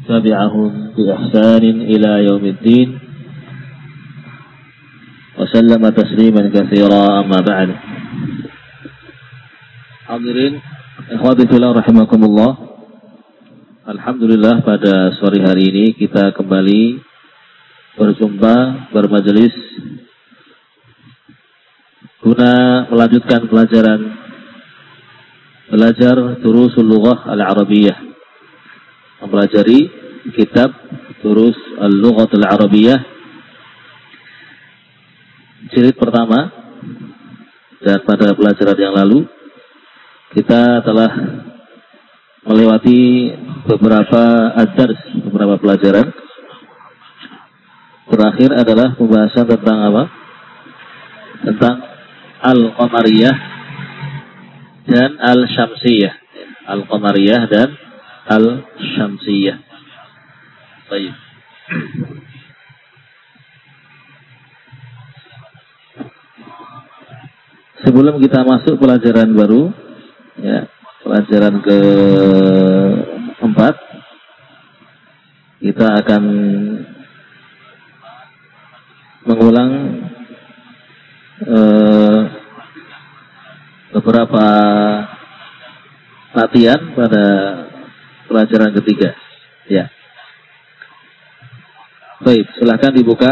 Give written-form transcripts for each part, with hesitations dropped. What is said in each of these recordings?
tabi'ahum bi ihsanin ila yaumiddin wa sallama tasliman katsira amma ba'd. Hadirin ikhwati fillah rahimakumullah. Alhamdulillah pada sore hari ini kita kembali berjumpa bermajelis guna melanjutkan belajar Durusul Lughah Al-Arabiyyah, mempelajari kitab Durus Al-Lughah Al-Arabiyyah jilid pertama. Dan pada pelajaran yang lalu kita telah melewati beberapa pelajaran. Terakhir adalah pembahasan tentang apa? Tentang Al-Qamariyah dan Al-Syamsiyah. Al-Qamariyah dan Al-Syamsiyah. Baik. Sebelum kita masuk pelajaran baru, ya, pelajaran keempat, kita akan mengulang beberapa latihan pada pelajaran ketiga. Ya. Baik, silakan dibuka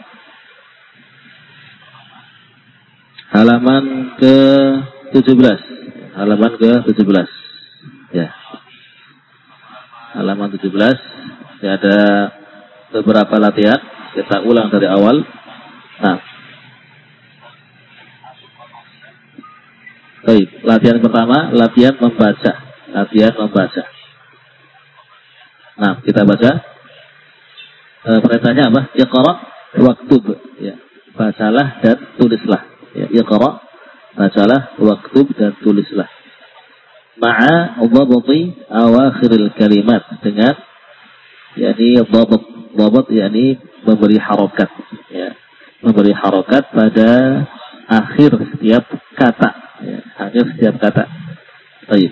halaman ke-17. Halaman ke-17. Ya. Halaman 17. Ya, ada beberapa latihan. Kita ulang dari awal. Nah. Baik, latihan pertama, latihan membaca. Latihan membaca. Nah, kita baca. Perintahnya apa? Iqra waktub. Ya. Bacalah dan tulislah. Ya, iqra, bacalah, waktub dan tulislah. Ma'a dhabti awakhiril kalimat, dengan yakni dhabt yakni memberi harokat, ya. Memberi harokat pada akhir setiap kata, ya. Akhir setiap kata. Baik.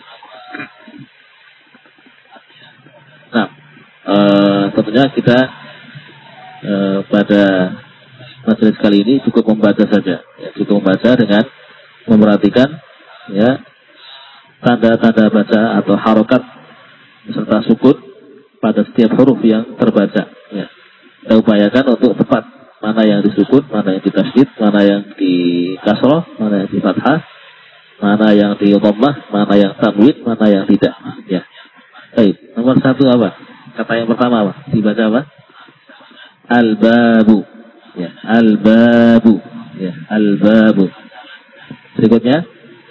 Nah, tentunya kita pada majelis kali ini cukup membaca saja, ya. Cukup membaca dengan memperhatikan, ya, tanda-tanda baca atau harokat serta sukun pada setiap huruf yang terbaca, ya. Kita upayakan untuk tepat mana yang disukun, mana yang ditasydid, mana yang di kasroh, mana yang di fathah, mana yang di dhammah, mana yang tanwin, mana yang tidak, ya. Baik, nomor satu apa? Kata yang pertama apa? Dibaca apa? Al-babu, ya. Al-babu, ya. Al-babu. Berikutnya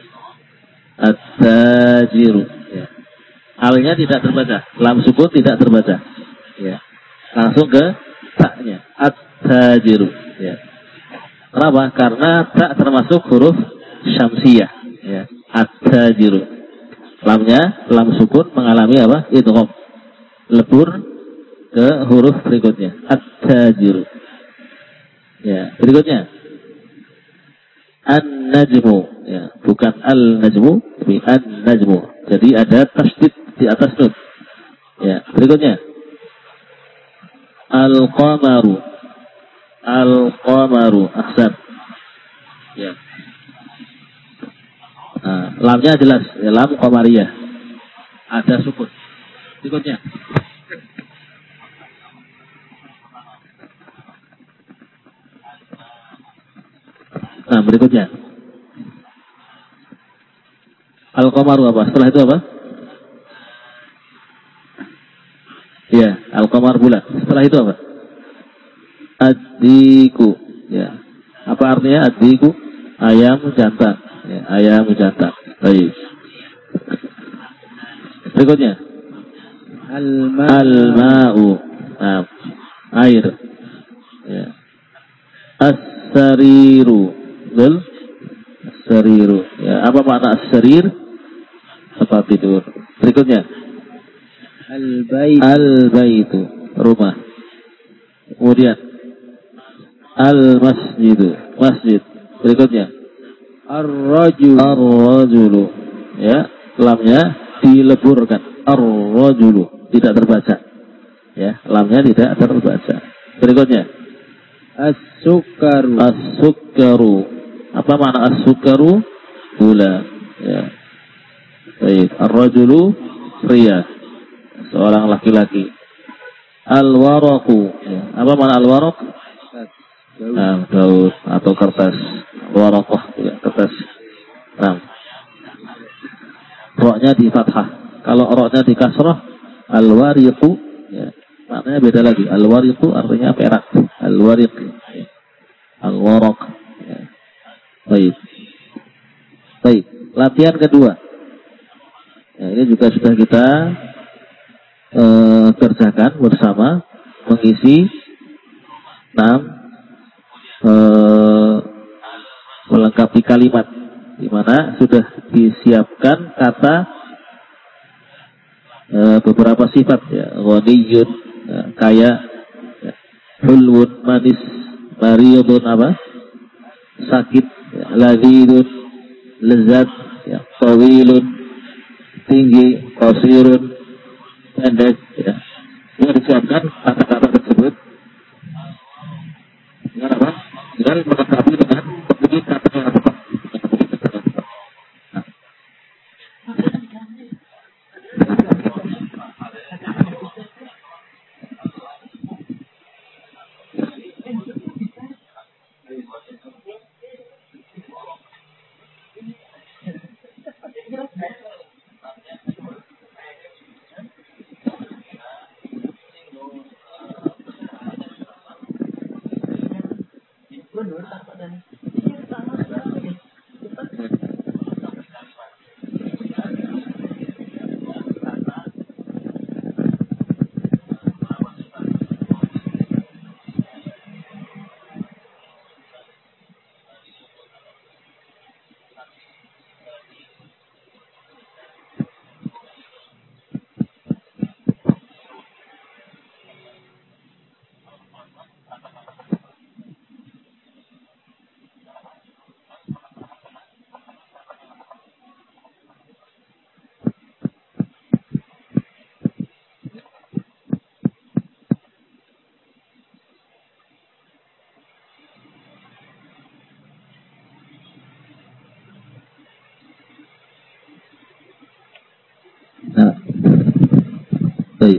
at-tajiru, ya. Alnya tidak terbaca, lam sukun tidak terbaca, ya. Langsung ke taknya, at-tajiru, ya. Kenapa? Karena tak termasuk huruf syamsiyah, ya. At-tajiru. Lamnya, lam sukun mengalami apa? Idgham, lebur ke huruf berikutnya, at-tajiru, ya. Berikutnya an-najmu, ya. Bukan al-najmu, tapi an-najmu. Jadi ada tasydid di atas nun, ya. Berikutnya al-qamaru, al-qamaru, ahsan, ya. Nah, lamnya jelas, ya, lam qamariyah, ada sukun. Berikutnya berikutnya al-qamaru apa? Setelah itu apa? Ya, al-qamar bulan. Setelah itu apa? Ad-diku, ya. Apa artinya ad-diku? Ayam jantan, ya. Ayam jantan. Baik. Berikutnya al-ma'u, nah, air, ya. As-sariru, betul? As-sariru, ya. Apa makna as-sarir? Tempat tidur. Berikutnya al-baitu, rumah. Kemudian al-masjidu, masjid. Berikutnya ar-rajulu, ya. Lamnya dileburkan, ar-rajulu, tidak terbaca. Ya, lamnya tidak terbaca. Berikutnya, As-sukaru. as-sukaru. Apa makna as-sukaru? Gula. Ya. Baik. Ar-rajulu pria, seorang laki-laki. Al-waraqu. Ya. Apa makna al-waraq? Daun atau kertas. Waraqah, ya, kertas. Nah, roknya di fathah. Kalau roknya di kasrah, al-wariqu. Ya. Maknanya beda lagi. Al-wariqu artinya perak. Al-wariq. Ya. Al-waraq. Ya. Baik. Baik. Latihan kedua. Ya, ini juga sudah kita kerjakan bersama, mengisi 6 melengkapi kalimat, di mana sudah disiapkan kata beberapa sifat, ya, ghaniyun, ya, kaya, ya, hulwun, manis, mariyudun, apa, sakit, ya, ladidun, lezat, ya, tawilun, tinggi, qasirun, pendek, ya. Ini disiapkan kata-kata tersebut dengan apa? Dengan melengkapi dengan bunyi kata yang tepat. Nah, baik.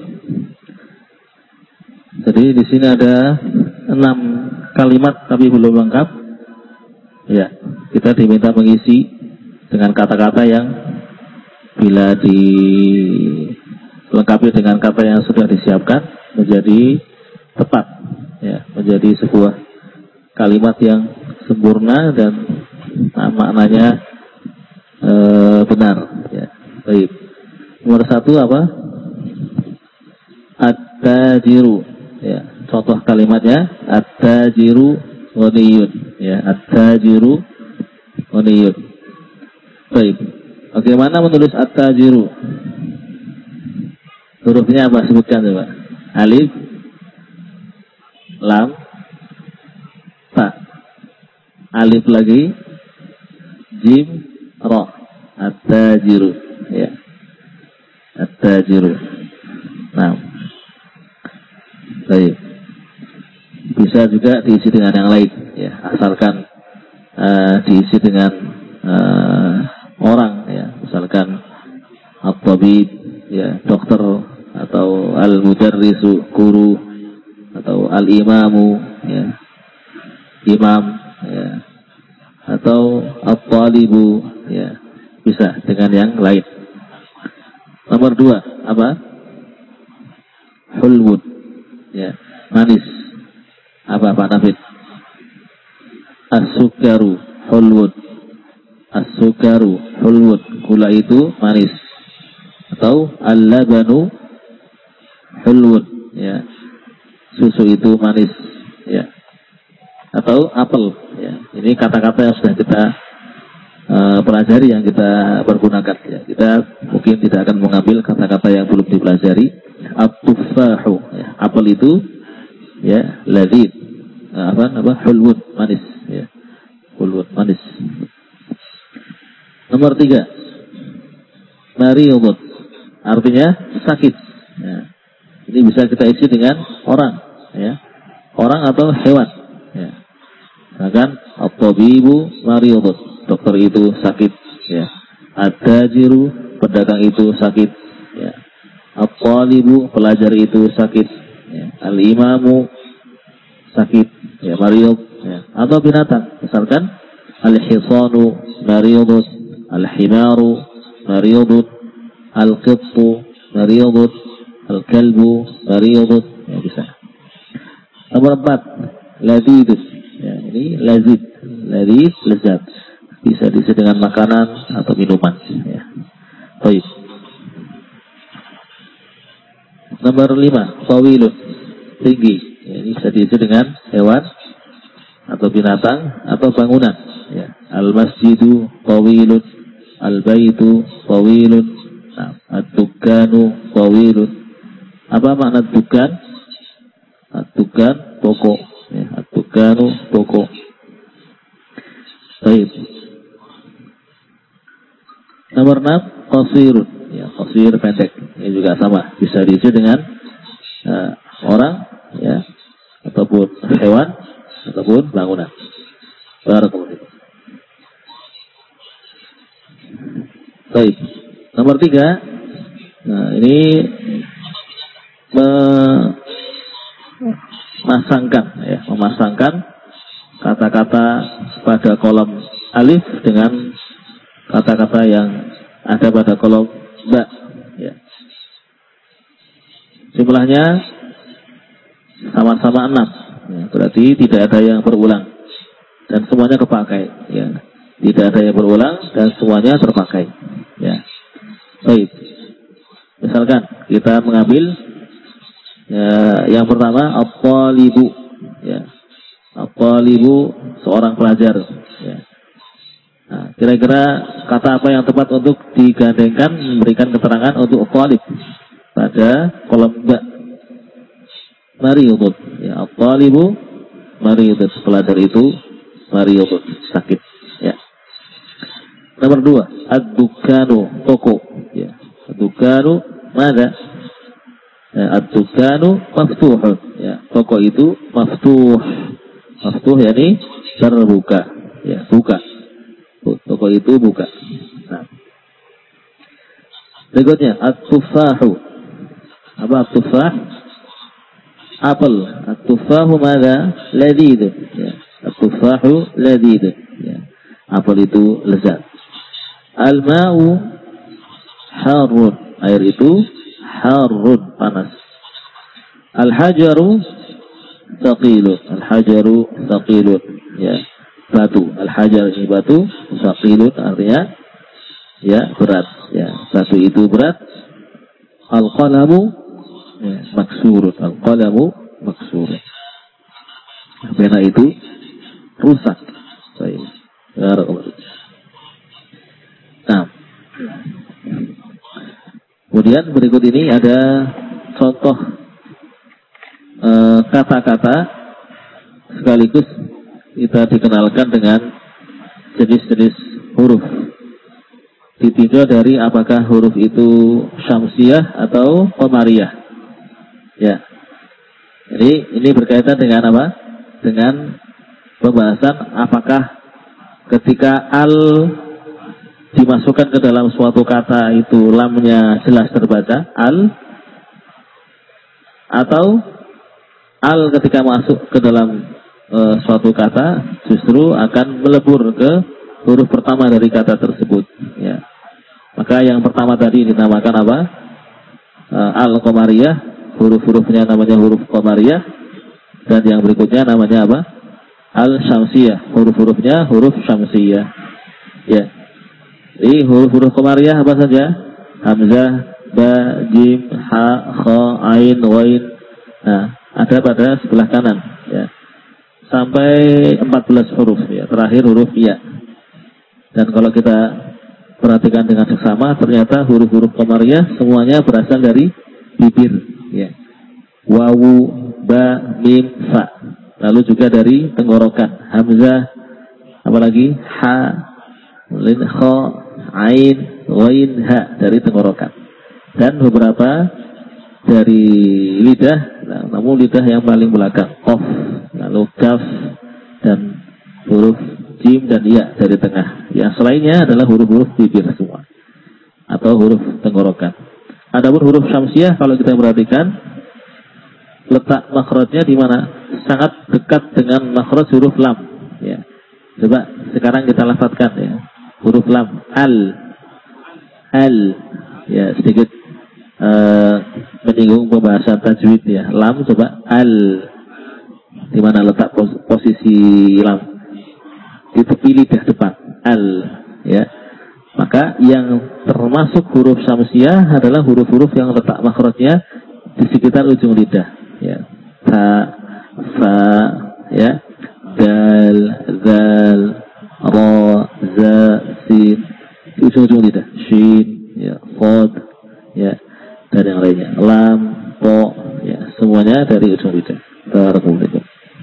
Jadi di sini ada 6 kalimat tapi belum lengkap. Ya, kita diminta mengisi dengan kata-kata yang bila dilengkapi dengan kata yang sudah disiapkan menjadi tepat, ya, menjadi sebuah kalimat yang sempurna dan maknanya benar. Ya, baik. Nomor 1 apa? At-tajiru. Ya, contoh kalimatnya at-tajiru ghaniyun. Ya, at-tajiru ghaniyun. Baik. Bagaimana menulis at-tajiru? Hurufnya apa? Sebutkan coba. Alif, lam, ta. Alif lagi, jim, ra. At-tajiru. Ya. At-tajiru. Nah, baik. Bisa juga diisi dengan yang lain, ya, asalkan diisi dengan orang, ya, misalkan at-tabib, ya, dokter, atau al-mudarrisu, guru, atau al-imamu, ya, imam, ya, atau at-talibu, ya, bisa dengan yang lain. Nomor 2 apa? Hulwun, ya, manis. Apa Pak Nafid? As-sukaru hulwun. As-sukaru hulwun, gula itu manis. Atau al-labanu hulwun, ya, susu itu manis, ya. Atau apel, ya. Ini kata-kata yang sudah kita pelajari, yang kita pergunakan, ya. Kita mungkin tidak akan mengambil kata-kata yang belum dipelajari. At-tufahu, ya. Apel itu, ya, ladid, apa hulwun, manis, ya. Hulwun, manis. Nomor 3, mariyudun, artinya sakit, ya. Ini Ini bisa kita isi dengan orang, ya, orang atau hewan. Ya. Misalkan at-tabibu maridun, dokter itu sakit. Ya. At-tajiru, pedagang itu sakit. Ya. At-talibu, pelajar itu sakit. Ya. Al-imamu sakit. Ya, maridun. Ya. Atau binatang, misalkan al-hisanu maridun, al-himaru maridun, al-qittu maridun, al-kalbu maridun. Ya, bisa. Nomor 4, ladidus. Ya, ini lazid, lezat. Bisa diisi dengan makanan atau minuman. Ya. Baik. Nomor 5, tawilun, tinggi. Ya, ini bisa diisi dengan hewan atau binatang atau bangunan. Ya. Al-masjidu tawilun, al-baitu tawilun, nah, ad-dukkanu tawilun. Apa makna dukkan? Ad-dukkan, toko. Ya, ad-dukkanu, toko. Baik. Nomor 6, qasirun. Ya, qasir, pendek. Ini juga sama, bisa diisi dengan orang, ya, ataupun hewan, ataupun bangunan. Barakallahu. Baik. Nomor 3, nah ini memasangkan kata-kata pada kolom alif dengan kata-kata yang ada pada kolom ba. Ya. Jumlahnya sama-sama 6. Ya, berarti tidak ada yang berulang dan semuanya kepakai. Ya. Tidak ada yang berulang dan semuanya terpakai. Ya. Baik. Misalkan kita mengambil yang pertama at-talibu. Ya. At-talibu, seorang pelajar. Ya. Nah, kira-kira kata apa yang tepat untuk digandengkan memberikan keterangan untuk at-talib pada kolom ba? Maridun. Ya, at-talibu maridun, pelajar itu maridun, sakit. Ya. Nomor 2, ad-dukkanu, toko. Ya. Ad-dukkanu mana? Ya, ad-dukkanu maftuhun. Ya, toko itu maftuh. Maftuh yakni terbuka. Ya, buka. Toko itu buka. Nah. Berikutnya at-tufahu. Apa at-tufah? Apel. At-tufahu mana? Ladid. Ya. At-tufahu ladid. Ya. Apel itu lezat. Al-ma'u harun. Air itu harun, panas. Al-hajaru thaqilun. Al-hajaru thaqilun. Ya. Batu. Al-hajar ini batu. Thaqilun artinya ya berat. Ya. Batu itu berat. Al-qalamu ya, maksurun. Al-qalamu maksurun. Pena itu rusak. Baik. Nah. Kemudian berikut ini ada contoh kata-kata sekaligus kita dikenalkan dengan jenis-jenis huruf. Ditinjau dari apakah huruf itu syamsiyah atau qamariyah. Ya. Jadi ini berkaitan dengan apa? Dengan pembahasan apakah ketika al dimasukkan ke dalam suatu kata itu lamnya jelas terbaca al, atau al ketika masuk ke dalam suatu kata justru akan melebur ke huruf pertama dari kata tersebut. Ya. Maka yang pertama tadi dinamakan apa? Al-qamariyah, huruf-hurufnya namanya huruf qamariyah, dan yang berikutnya namanya apa? Al-syamsiyah, huruf-hurufnya huruf syamsiyah. Ya. Jadi huruf-huruf qamariyah apa saja? Hamzah, ba, jim, ha, kha, ain, wain. Nah, ada pada sebelah kanan. Ya. Sampai 14 huruf. Ya. Terakhir huruf ya. Dan kalau kita perhatikan dengan seksama, ternyata huruf-huruf qamariyah semuanya berasal dari bibir. Ya. Wawu, ba, mim, fa. Lalu juga dari tenggorokan. Hamzah, apalagi ha, lin, kha, ain, wain, ha, dari tenggorokan. Dan beberapa dari lidah, namun lidah yang paling belakang, qaf, lalu kaf, dan huruf jim dan ya dari tengah. Yang selainnya adalah huruf-huruf bibir semua atau huruf tenggorokan. Adapun huruf syamsiah kalau kita perhatikan letak makhrajnya di mana? Sangat dekat dengan makhraj huruf lam. Ya. Coba sekarang kita lafadzkan ya. Huruf lam, al, ya sedikit menyinggung pembahasan tajwid ya. Lam coba al, di mana letak posisi lam? Di tepi lidah depan, al, ya. Maka yang termasuk huruf syamsiah adalah huruf-huruf yang letak makhrajnya di sekitar ujung lidah, ya. Fa, ya. Dal, zal, ra, za, sin, di ujung-ujung lidah. Shin, ya. Qad, ya. Dan yang lainnya. Lam, to, ya. Semuanya dari ujung lidah. Barakallahu.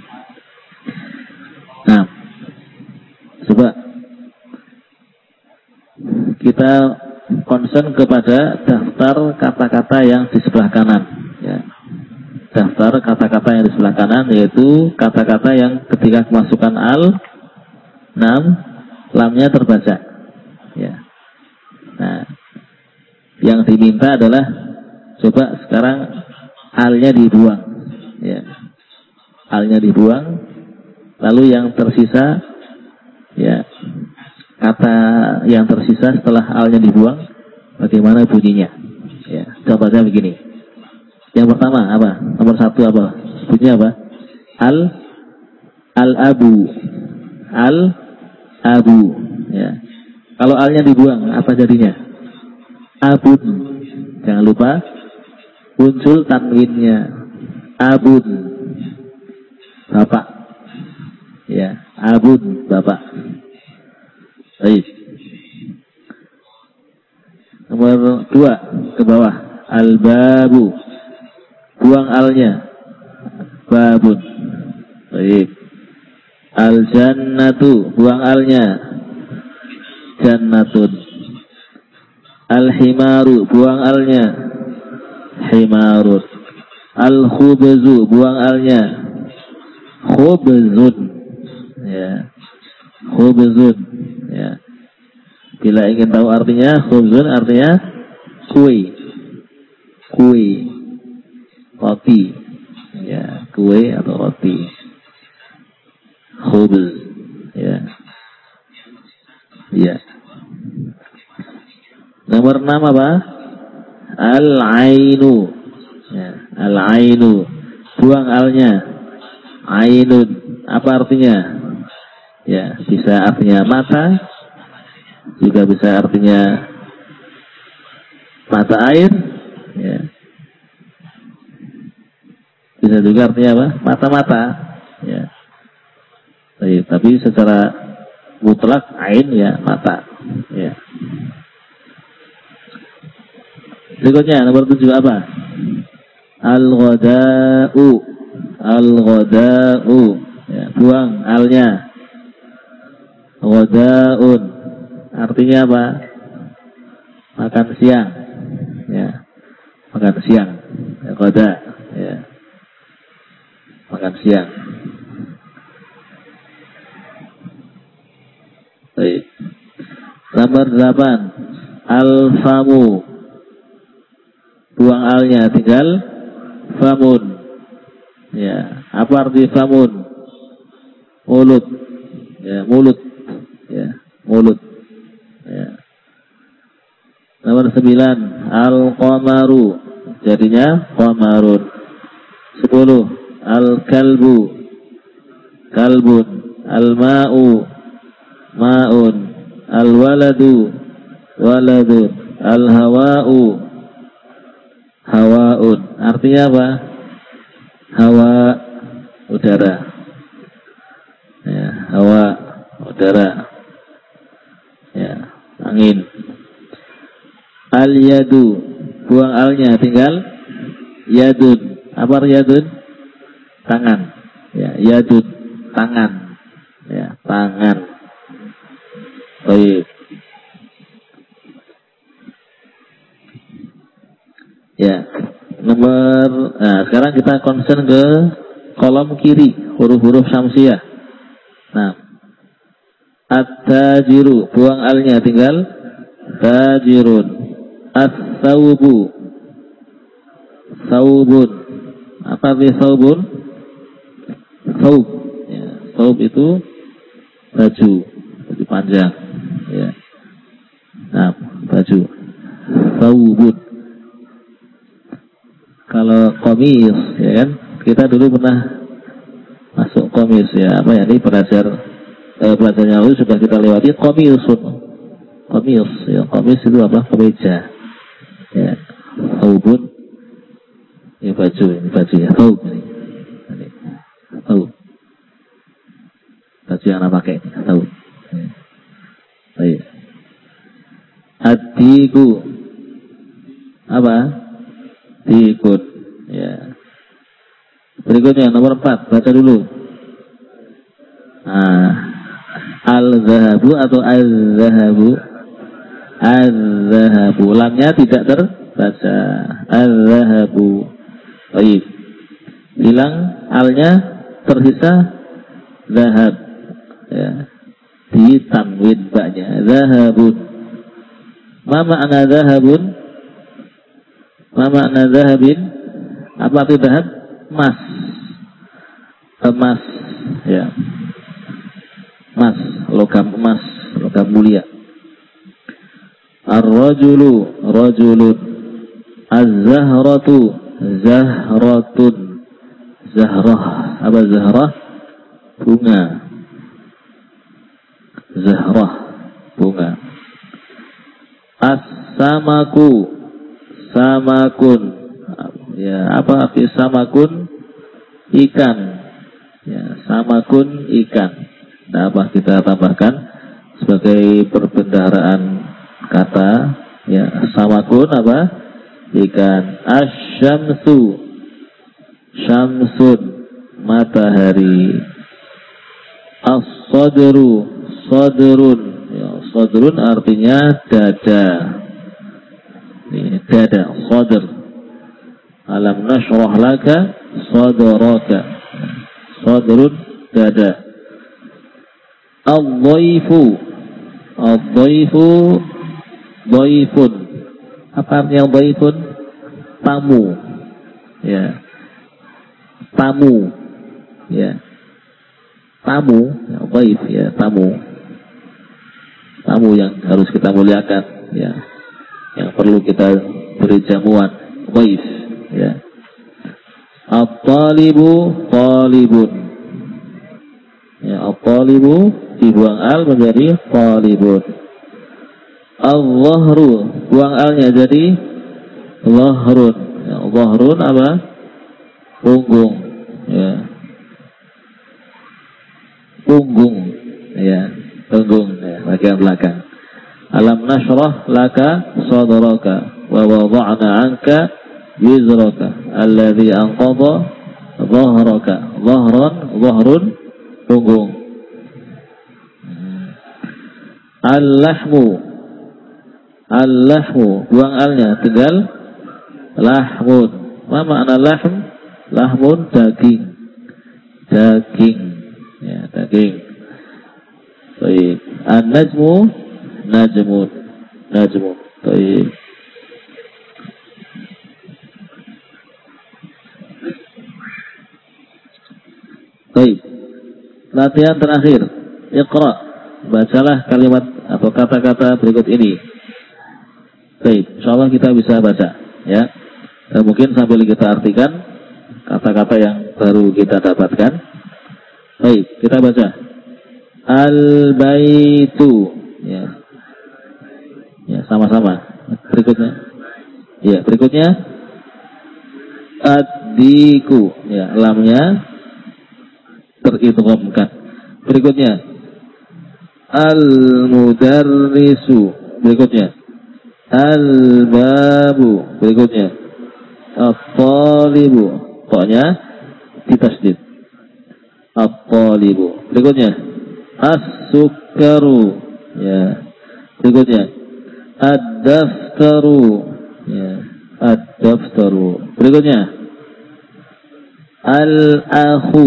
Nah, coba kita concern kepada daftar kata-kata yang di sebelah kanan, ya. Daftar kata-kata yang di sebelah kanan yaitu kata-kata yang ketika kemasukan al, lamnya terbaca, ya. Nah, yang diminta adalah coba sekarang alnya dibuang, ya. Alnya dibuang, lalu yang tersisa, ya, kata yang tersisa setelah alnya dibuang, bagaimana bunyinya? Ya, contohnya begini. Yang pertama apa? Nomor satu apa? Bunyinya apa? Al-abu. Al-abu. Ya. Kalau alnya dibuang, apa jadinya? Abun. Jangan lupa muncul tanwinnya. Abun. Bapak. Ya, abun, bapak. Baik. Nomor 2 ke bawah. Al-babu. Buang alnya. Babun. Baik. Al-jannatu. Buang alnya. Jannatun. Al-himaru. Buang alnya. Himarun. Al-khubzu. Buang alnya. Khubzun. Ya. Khubzun. Ya. Bila ingin tahu artinya, khubzun artinya kue. Kue. Roti. Ya, kue atau roti. Khubz. Ya. Ya. Nomor 6 apa? Al-ainu. Ya, al-ainu. Buang alnya. Ainun. Apa artinya? Ya, bisa artinya mata, juga bisa artinya mata air, ya. Bisa juga artinya apa? Mata-mata, ya. Tapi secara mutlak ain ya mata, ya. Berikutnya nomor 7 apa? Al-ghada'u. Al-ghada'u. Ya, buang alnya. Ghada'un. Artinya apa? Makan siang. Ya. Makan siang. Ya, ghada. Ya. Makan siang. Baik. Nomor 8. Al-famu. Buang alnya, tinggal famun. Ya, apa arti famun? Mulut. Ya, mulut. Ya, mulut. Ya. Nomor 9. Al-qamaru. Jadinya qamarun. 10. Al-kalbu. Kalbun. Al-ma'u. Ma'un. Al-waladu. Waladun. Al-hawa'u. Hawaun. Artinya apa? Hawa, udara. Ya, hawa, udara. Ya, angin. Al-yadu. Buang alnya, tinggal yadun. Apa yadun? Tangan. Ya, yadun. Tangan. Ya, tangan. Baik. Ya. Nah sekarang kita concern ke kolom kiri, huruf-huruf syamsiah. Nah, at-tajiru, buang alnya, tinggal tajirun. As-saubu, saubun. Apa arti saubun? Saub, ya, saub itu baju panjang, ya. Nah, baju saubun. Kalau komis, ya kan, kita dulu pernah masuk komis, ya, apa ya, ini pelajarannya lalu sudah kita lewati. Komis, ya, komis itu apa? Kemeja, ya. Saubun, ini baju ya, saub ini saub, baju yang anak pakai, saub. Baik. Adiku, apa? Dikut, ya. Berikutnya nomor 4, baca dulu. Al-zahabu atau az-zahabu? Az-zahabu, lamnya tidak terbaca. Az-zahabu. Baik. Hilang alnya, tersisa zahab, ya. Di tanwin ba'nya, zahabun. Ma makna zahabun? Ma makna zahabin? Apa arti zahab? Emas. Emas, ya. Emas, logam emas, logam mulia. Ar-rajulu, rajulun. Az-zahratu, zahratun. Zahrah, apa zahrah? Bunga. Zahrah, bunga. As-samaku, samakun, ya, apa arti samakun? Ikan, ya, samakun ikan. Nah, apa kita tambahkan sebagai perbendaharaan kata, ya, samakun apa? Ikan. Asyamsu, syamsun, matahari. As-sadru, sadrun, ya, sadrun artinya dada. Dada, sadr. Alam nashrah laka sadraka. Sadrun, dada. Al-dhaifu, al-dhaifu, dhaifun. Apa artinya dhaifun? Tamu, ya. Tamu, ya. Tamu, ya, dhaif, ya, tamu. Tamu yang harus kita muliakan, ya. Yang perlu kita beri jamuan, dhaif, ya. At-talibu, talibun, ya. At-talibu dibuang al menjadi talibun. Al-zahru, buang alnya jadi zahrun, ya. Zahrun apa? Punggung, ya. Punggung, ya. Punggung, ya, bagian belakang. Alam nashrah laka sadraka wa wada'na anka wizraka alladhi anqadha dhahraka. Zahrun, punggung. Al-lahmu, buang alnya, tinggal lahmun. Apa makna lahm? Lahmun, daging, ya, daging. Baik. An-najmu, najmun. Baik. Baik. Latihan terakhir. Iqra. Bacalah kalimat atau kata-kata berikut ini. Baik, insyaallah kita bisa baca, ya. Dan mungkin sambil kita artikan kata-kata yang baru kita dapatkan. Baik, kita baca. Al-baitu, ya. Ya, sama-sama. Berikutnya. Ya, berikutnya ad-diku, ya, lamnya teridghamkan. Berikutnya al-mudarrisu, berikutnya al-babu, berikutnya at-talibu, pokoknya ditasydid. At-talibu, berikutnya as-sukkaru, ya. Berikutnya ad-daftaru, ya. Daftaru. Berikutnya al-akhu.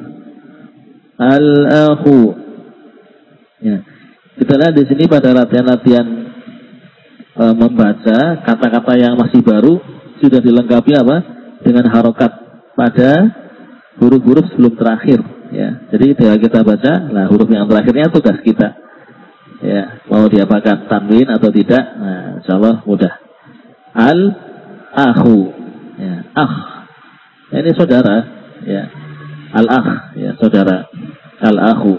Al-akhu. Ya. Kita lihat di sini pada latihan-latihan membaca kata-kata yang masih baru sudah dilengkapi apa? Dengan harokat pada huruf-huruf sebelum terakhir. Ya. Jadi tinggal kita baca, nah huruf yang terakhirnya tugas kita. Ya, mau diapakan tanwin atau tidak? Nah, insyaallah mudah. Al-akhu. Ya, ini saudara. Ya. Al-akh, ya saudara. Al-akhu.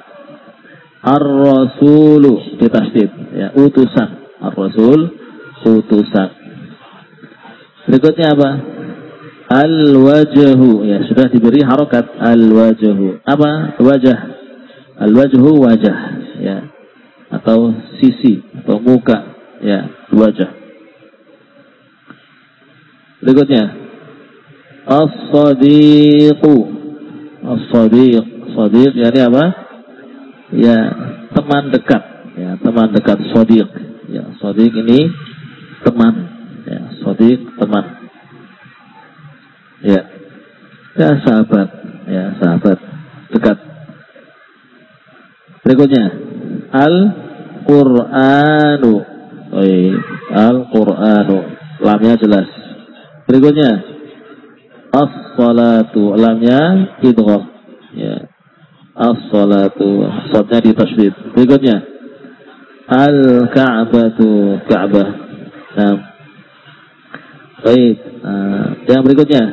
Ar-rasulu ditasdid, ya, utusan. Ar-rasul, utusan. Berikutnya apa? Al-wajhu, ya sudah diberi harokat. Al-wajhu. Apa? Wajah. Al-wajhu wajah, ya. Atau sisi atau muka, ya, wajah. Berikutnya as-sadiqu. As-sadiq, sadiq yani apa? Ya, teman dekat, ya, teman dekat. Sadiq, ya, sadiq ini teman, ya, sadiq teman, ya, ya sahabat, ya sahabat dekat. Berikutnya Al-Qur'anu. Al-Qur'anu. Lamnya jelas. Berikutnya As-salatu. Lamnya idgham. Ya. As-salatu. Shadnya ditasydid. Berikutnya Al-Ka'batu. Ka'bah. Nah. Baik. Yang berikutnya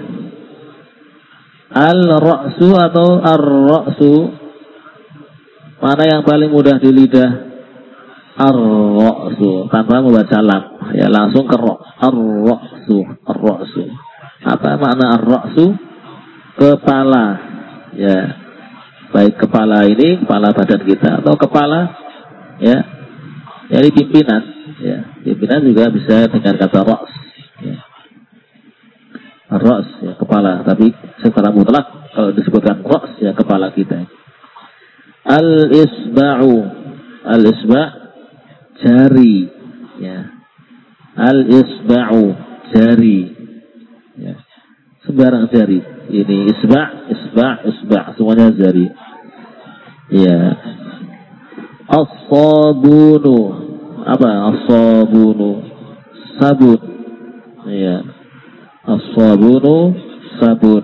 Al-Ra'su atau Ar-Ra'su. Mana yang paling mudah di lidah? Ar-ra'su, tanpa membaca lam, ya langsung ke ra. Ar-ra'su, ar-ra'su. Apa makna ar-ra'su? Kepala, ya. Baik kepala ini, kepala badan kita, atau kepala, ya, jadi pimpinan, ya. Pimpinan juga bisa dengan kata ra's, ya. Ar-ra's, ya, kepala. Tapi secara mutlak kalau disebutkan ra's, ya kepala kita. Al-isba'u. Al-isba' jari, ya. Al-isba'u jari, ya. Sembarang jari. Ini isba' semuanya jari. Ya. As-sabunu. Apa? As-sabunu sabun. Ya. As-sabunu sabun.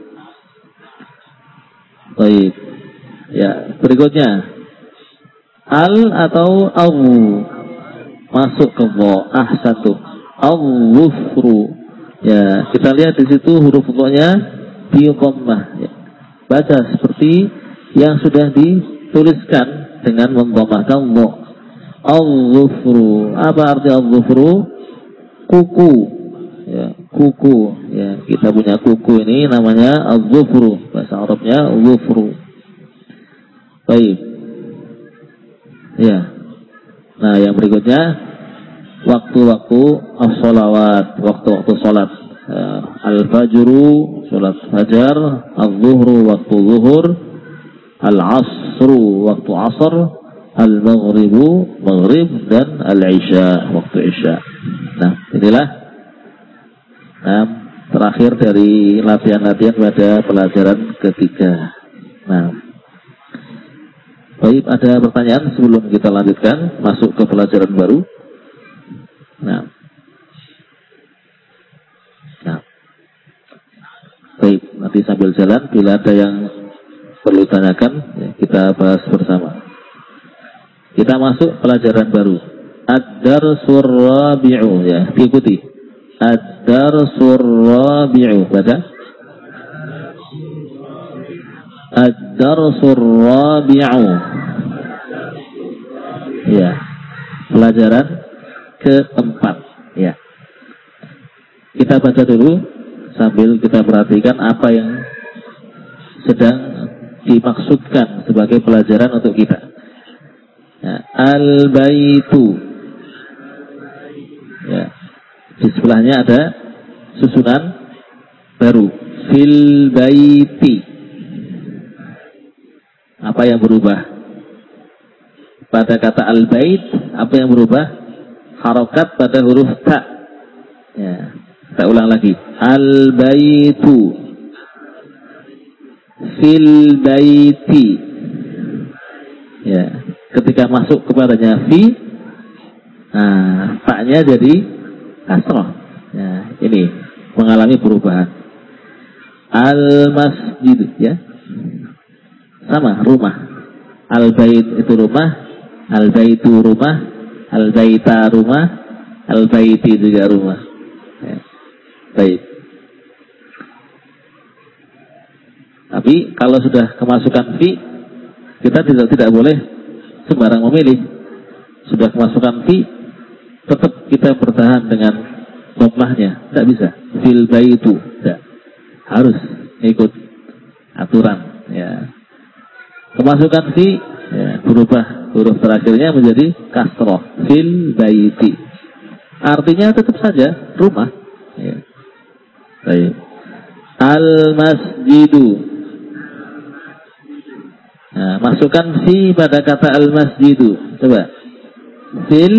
Baik. Ya, berikutnya al atau awu, masuk ke wa. Ahsatu. Al-wufru. Ya, kita lihat di situ huruf wa-nya bi dhammah, ya. Baca seperti yang sudah dituliskan dengan mendhammahkan wa. Al-wufru. Apa arti al-wufru? Kuku, ya, kuku, ya. Kita punya kuku ini namanya al-wufru. Bahasa Arabnya al-wufru. Baik. Ya. Nah, yang berikutnya waktu-waktu as-shalawat, waktu-waktu salat. Al-fajru, salat fajar, al-zuhru, waktu zuhur, al-asru, waktu asar, al-maghribu, maghrib, dan al-isya, waktu isya. Nah, inilah terakhir dari latihan-latihan pada pelajaran ketiga. Nah, baik, ada pertanyaan sebelum kita lanjutkan masuk ke pelajaran baru? Nah. Baik, nanti sambil jalan bila ada yang perlu tanyakan, ya, kita bahas bersama. Kita masuk pelajaran baru. Ad-darsur rabi'u, ya, diikuti. Ad-darsur rabi'u, baca. Ad-darsur rabi'u. Ya. Pelajaran keempat, ya. Kita baca dulu sambil kita perhatikan apa yang sedang dimaksudkan sebagai pelajaran untuk kita. Ya. Al-baitu. Ya. Di sebelahnya ada susunan baru. Fil baiti. Apa yang berubah? Pada kata al-bait, apa yang berubah? Harokat pada huruf ta. Ya. Kita ulang lagi. Al-baitu fil baiti. Ya, ketika masuk kepadanya fi, nah, taknya jadi kasroh. Ya, ini mengalami perubahan. Al-masjid, ya. Sama, rumah. Al-bait itu rumah, al-baitu rumah, al-baita rumah, al-baiti juga rumah. Ya. Baik. Tapi kalau sudah kemasukan fi, kita tidak boleh sembarang memilih. Sudah kemasukan fi, tetap kita bertahan dengan dhammahnya. Tidak bisa. Fil baitu, tidak. Harus ikut aturan. Ya. Kemasukan fi, ya, berubah huruf terakhirnya menjadi kasroh. Fil baiti. Artinya tetap saja rumah. Ya. Baik. Al-masjidu. Nah, masukkan fi pada kata al-masjidu. Coba. Fil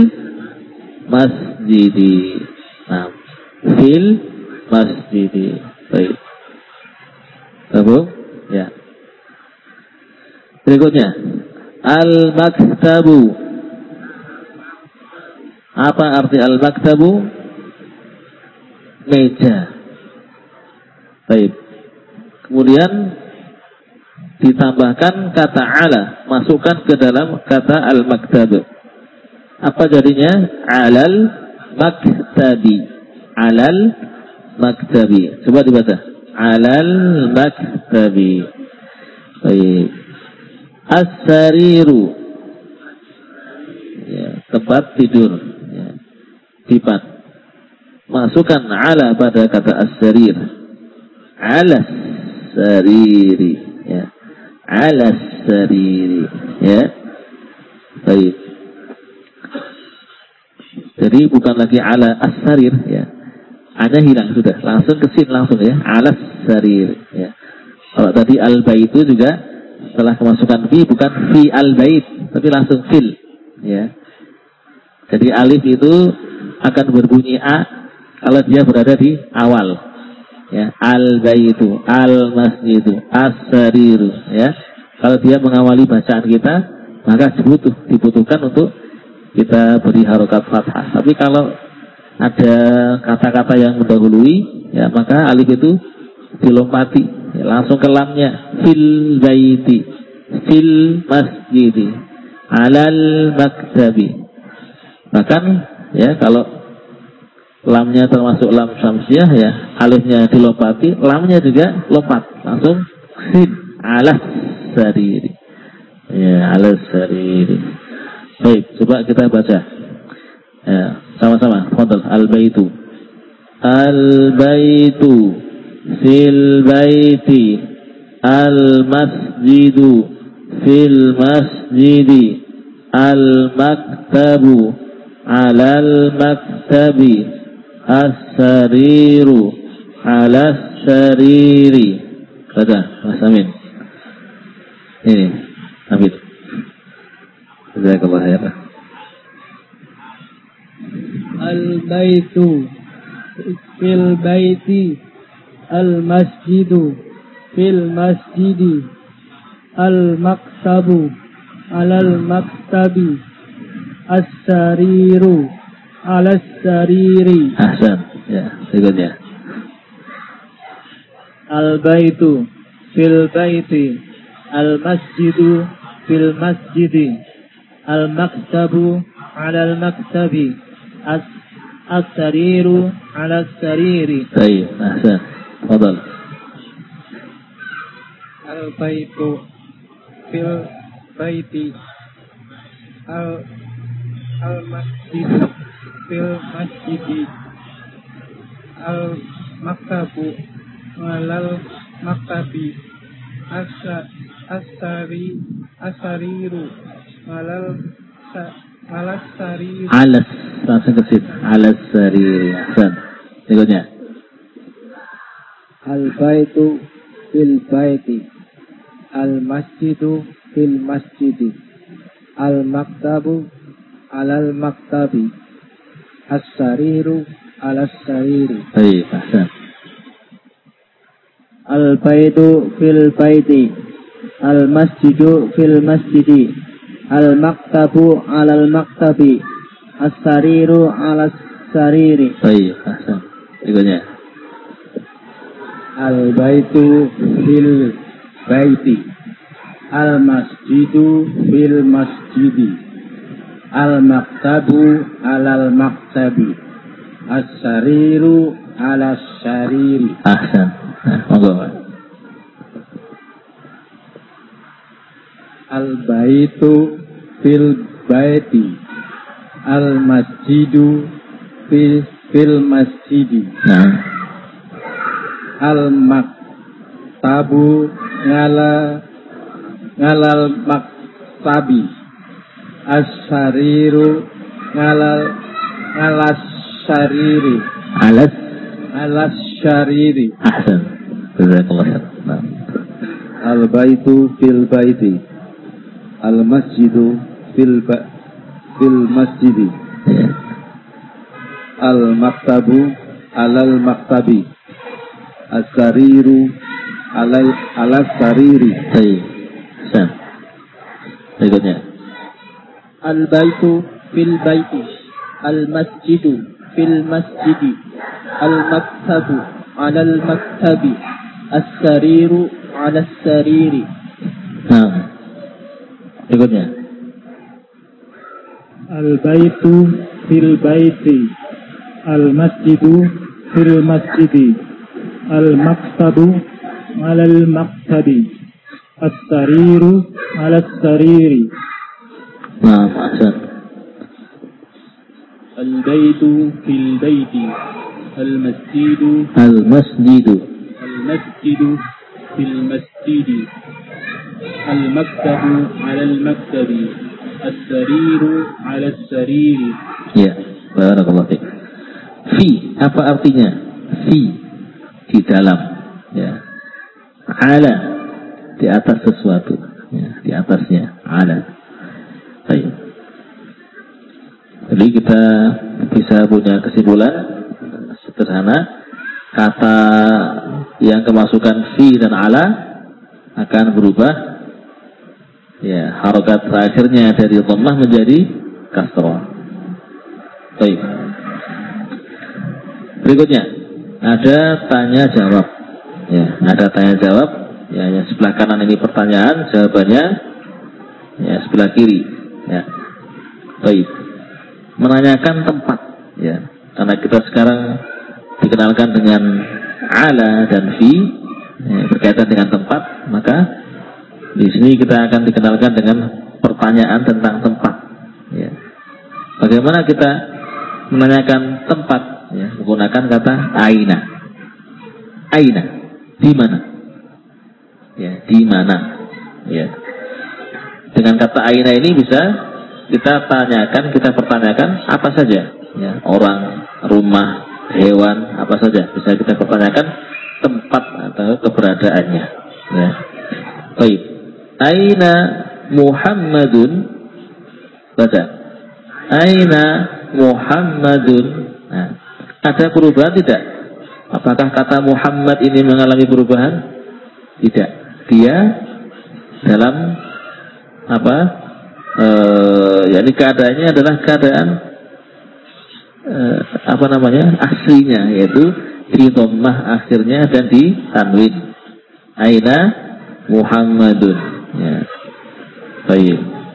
masjidi. Nah, fil masjidi. Baik. Sambung? Ya. Berikutnya. Al-maktabu. Apa arti al-maktabu? Meja. Baik. Kemudian ditambahkan kata ala, masukkan ke dalam kata al-maktab. Apa jadinya? Alal maktabi. Alal maktabi. Coba dibaca. Alal maktabi. Baik. As-sariru. Ya, tempat tidur. Ya. Dipan. Masukkan ala pada kata as-sarir. Alas sariri. Ya. Alas sariri. Ya. Baik. Jadi bukan lagi ala as-sarir, ya. Ada hilang sudah, langsung ke sin langsung, ya. Alas sarir, ya. Kalau tadi al-baitu juga setelah kemasukan fi bukan fi al-bait, tapi langsung fil, ya. Jadi alif itu akan berbunyi a kalau dia berada di awal. Ya, al-baitu, al-masjidu, as-sariru, ya. Kalau dia mengawali bacaan kita, maka dibutuhkan untuk kita beri harokat fathah. Tapi kalau ada kata-kata yang mendahului, ya, maka alif itu dilompati, ya, langsung ke lamnya. Fil baiti, fil masjidi, alal maktabi. Bahkan, ya, kalau lamnya termasuk lam syamsiah, ya, alifnya dilompati, lamnya juga lompat, langsung sin, alas sariri, ya, alas sariri. Baik, coba kita baca, ya, sama-sama. Fadal. Al-baitu, al-baitu fil baiti, al-masjidu fil masjidi, al-maktabu alal maktabi, as-sariru alas sariri. Baca, Mas Amin. Ini, Amin. Jazakallah khairan. Al-baitu fil baiti, al-masjidu fil masjidi, al-maktabu alal maktabi, as-sariru alas sariri. Ahsan. Ya, berikutnya. Al-baitu fil baiti, al-masjidu fil masjidi, al-maktabu alal maktabi, as-sariru alas sariri. Baik, ahsan. Fadal. Al-baitu fil baiti, al-masjidu fil masjidi, al-maktabu alal maktabi, as-sariru alas sariri. Alas, langsung ke situ. Alas sariri. Ahsan. Berikutnya. Al-baitu fil baiti, al-masjidu fil masjidi, al-maktabu alal maktabi, as-sariru ala sariri. Baik, ahsan. Al-baitu fil baiti, al-masjidu fil masjidi, al-maktabu alal maktabi, as-sariru alas sariri. Baik, ahsan. Berikutnya. Al-baitu fil baiti, al-masjidu fil masjidi, al-maktabu alal maktabi, as-sariru alas sariri. Ahsan. Nah, monggo, Pak. Al-baitu fil baiti, al-masjidu fil masjidi, Nah, al-maktabu ngalal maktabi, as-sariru ngalas sariri, alas. alas sariri. Ahsan. Jazakallah khair. Nah. Al-baitu fil baiti, al-masjidu fil masjidi, Ya. al-maktabu alal maktabi, as-sariru alal sariri. Baik. Ahsan. Berikutnya. Al-baitu fil baiti, al-masjidu fil masjidi, al-maktabu alal maktabi, as-sariru alas sariri. Nah. Berikutnya. Al-baitu fil baiti, al-masjidu fil masjidi, al-maktabu alal maktabi, as-sariru alas sariri. Nah, ahsan. Al-baitu fil baiti, al-masjidu Al-masjidu. fil masjidi, al-maktabu alal maktabi, as-sariru alas sariri. Ya, barakallahu fiik. Fi, apa artinya? Fi, di dalam. Ya. Ala, di atas sesuatu. Ya, di atasnya. Ala. Baik. Jadi kita bisa punya kesimpulan sederhana, kata yang kemasukan fi dan ala akan berubah. Ya, harokat terakhirnya dari dhammah menjadi kasrah. Baik. Berikutnya ada tanya jawab. Ya, ada tanya jawab. Ya, yang sebelah kanan ini pertanyaan, jawabannya ya sebelah kiri. Ya. Baik. Menanyakan tempat. Ya, karena kita sekarang dikenalkan dengan ala dan fi, ya, berkaitan dengan tempat, maka di sini kita akan dikenalkan dengan pertanyaan tentang tempat. Ya. Bagaimana kita menanyakan tempat? Ya, menggunakan kata aina. Aina, di mana? Ya, di mana? Ya. Dengan kata aina ini bisa kita tanyakan, kita pertanyakan apa saja. Ya, orang, rumah, hewan, apa saja bisa kita pertanyakan tempat atau keberadaannya. Ya. Baik. Aina Muhammadun? Baca. Aina Muhammadun? Nah, ada perubahan tidak? Apakah kata Muhammad ini mengalami perubahan? Tidak. Dia dalam apa? Yakni keadaannya adalah keadaan apa namanya? Aslinya, yaitu di dhammah akhirnya dan di tanwin. Aina Muhammadun. Ya. Baik.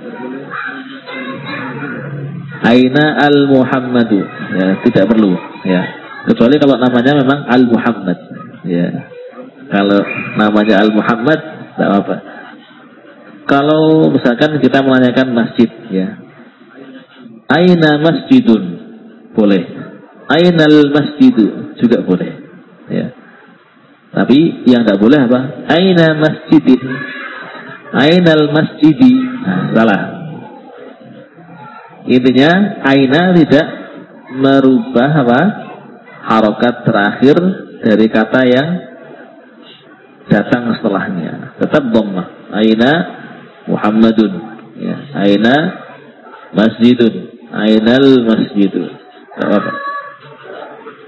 Aina al-Muhammadu. Ya, tidak perlu. Ya. Kecuali kalau namanya memang al-Muhammad. Ya. Kalau namanya al-Muhammad, tidak apa-apa. Kalau misalkan kita menanyakan masjid, ya. Aina masjidun, boleh. Aina al-masjidu juga boleh. Ya. Tapi yang tidak boleh apa? Aina masjidin, aina al-masjidi. Nah, salah. Intinya aina tidak merubah apa? Harokat terakhir dari kata yang datang setelahnya. Tetap dhammah. Aina Muhammadun. Ya. Aina masjidun. Ainal masjidu. Tak apa.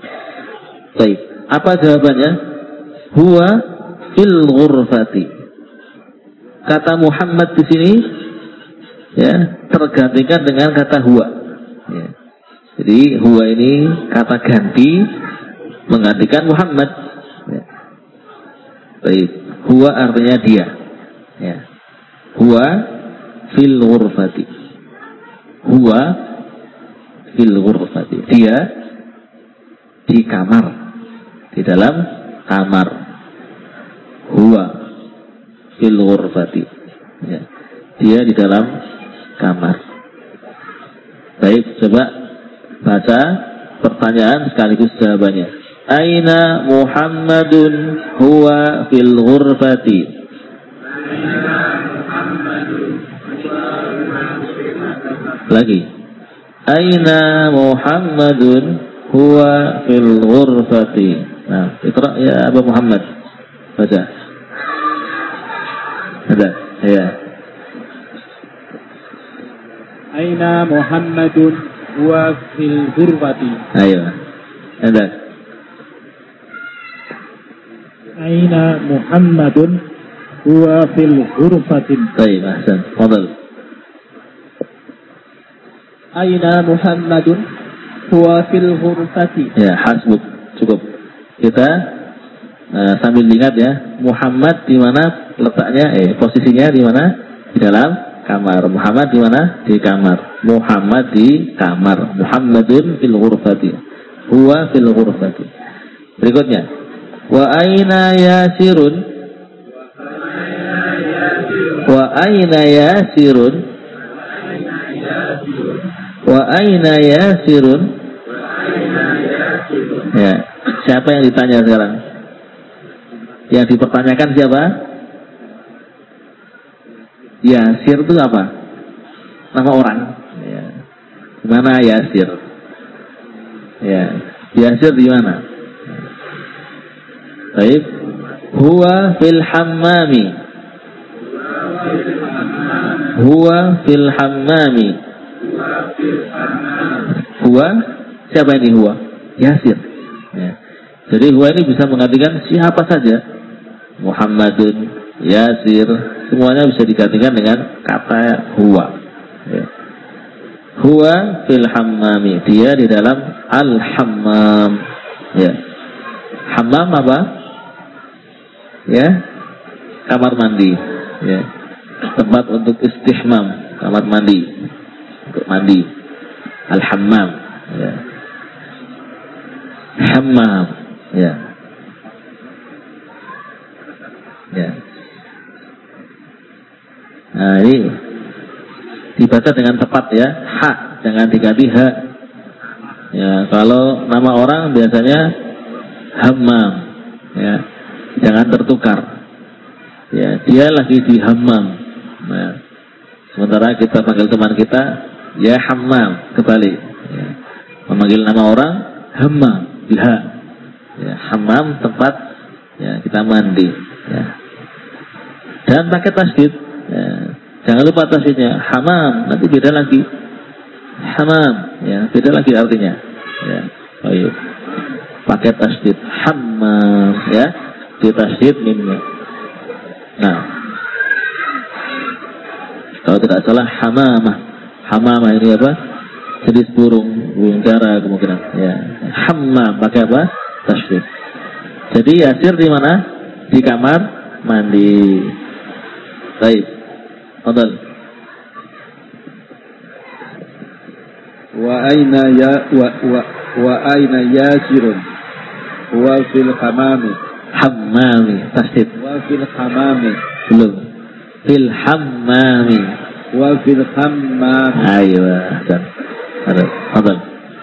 Baik. Apa jawabannya? Huwa fil ghurfati. Kata Muhammad di sini ya tergantikan dengan kata huwa. Ya. Jadi huwa ini kata ganti menggantikan Muhammad. Ya. Baik. Huwa artinya dia. Ya. Huwa fil ghurfati. Huwa fil ghurfati. Dia di kamar, di dalam kamar. Huwa fil ghurfati. Ya. Dia di dalam kamar. Baik, coba baca pertanyaan sekaligus jawabannya. Aina Muhammadun huwa fil ghurfati. Lagi. Aina Muhammadun huwa fil ghurfati. Nah, Iqra ya Abu Muhammad. Baca. Ada. Ya. Aina Muhammadun huwa fil ghurfati. Ayo. Ada. Aina Muhammadun huwa fil ghurfati. Baik, ahsan. Fadal. Aina Muhammadun huwa fil ghurfati. Ya, hasbuk. Cukup. Kita sambil ingat ya, Muhammad di mana letaknya? Posisinya di mana? Di dalam kamar. Muhammad di mana? Di kamar. Muhammad di kamar. Muhammadun fil ghurfati. Huwa fil ghurfati. Berikutnya. Wa aina Yasirun? Wa aina Yasirun? Wa aina Yasirun? Ya, siapa yang ditanya sekarang? Yang dipertanyakan siapa? Yasir itu apa? Nama orang. Ya. Di mana Yasir? Ya, Yasir di mana? Baik. Huwa fil hammami. Huwa fil hammami. Huwa, siapa ini huwa? Yasir. Ya. Jadi huwa ini bisa menggantikan siapa saja. Muhammadun, Yasir, semuanya bisa digantikan dengan kata huwa. Ya. Huwa fil hammami. Dia di dalam al-hammam. Ya. Hammam apa? Ya. Kamar mandi. Ya. Tempat untuk istihmam, kamar mandi. Untuk mandi. Al-hammam. Ya. Hammam. Ya. Ya. Nah, ini dibaca dengan tepat ya. Ha, jangan diganti ha. Ya, kalau nama orang biasanya hammam. Ya. Jangan tertukar. Ya, dia lagi di hammam. Nah, sementara kita panggil teman kita ya hammam, kebalik. Ya. Memanggil nama orang hammam, biha. Ya, hammam tempat ya kita mandi. Ya. Dan pakai tasdid. Ya. Jangan lupa tasdidnya. Hammam, nanti beda lagi. Hammam, ya beda lagi artinya. Ya, ayo. Pakai tasdid hammam, ya. Di tasdid mimnya. Nah, kalau tidak salah hamamah. Hamamah ini apa? Jenis burung dara kemungkinan. Ya, hammam pakai apa? Tasdid. Jadi Yasir di mana? Di kamar mandi. Baik. Fadal. Wa aina Yasirun huwa fil hammami. Hammami, tasdid. Wa fil hammami. Belum. Fil hammami. Wa fil hammami. Ayo, dan ada. Fadal.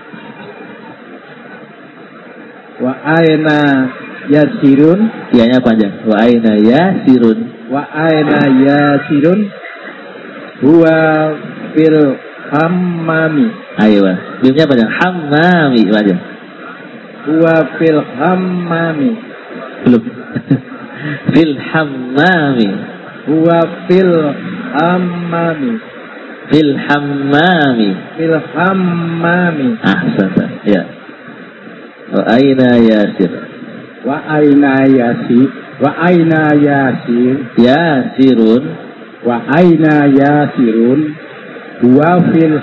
Wa aina Yasirun. Ianya panjang. Wa aina Yasirun. Wa aina Yasirun huwa fil hammami. Ayo, bilnya panjang. Hammami panjang. Huwa fil hammami. Belum. Fil hammami. Huwa fil hammami. Fil hammami. Fil hammami. Ahsan. Ya. Wa aina Yasir. Wa aina Yasir. Wa aina Yasir. Yasirun. Wa aina Yasirun. Wa fil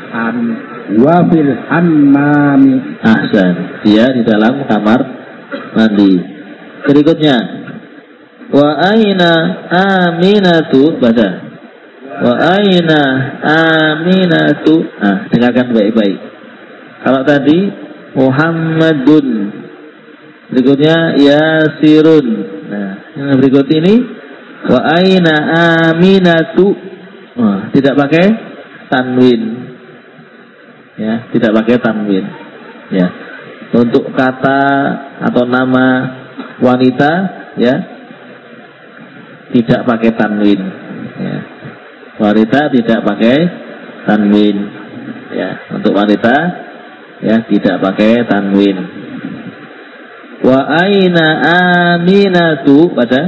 hammami. Ahsan. Dia di dalam kamar mandi. Berikutnya. Wa aina Aminatu. Baca. Wa aina Aminatu. Nah, dengarkan baik-baik. Kalau tadi Muhammadun, berikutnya Yasirun. Nah, yang berikut ini wa aina Aminatu. Nah, tidak pakai tanwin. Ya, tidak pakai tanwin. Ya. Untuk kata atau nama wanita, ya, tidak pakai tanwin. Ya. Wanita tidak pakai tanwin. Ya, untuk wanita ya tidak pakai tanwin. Wa aina Aminatu, baca.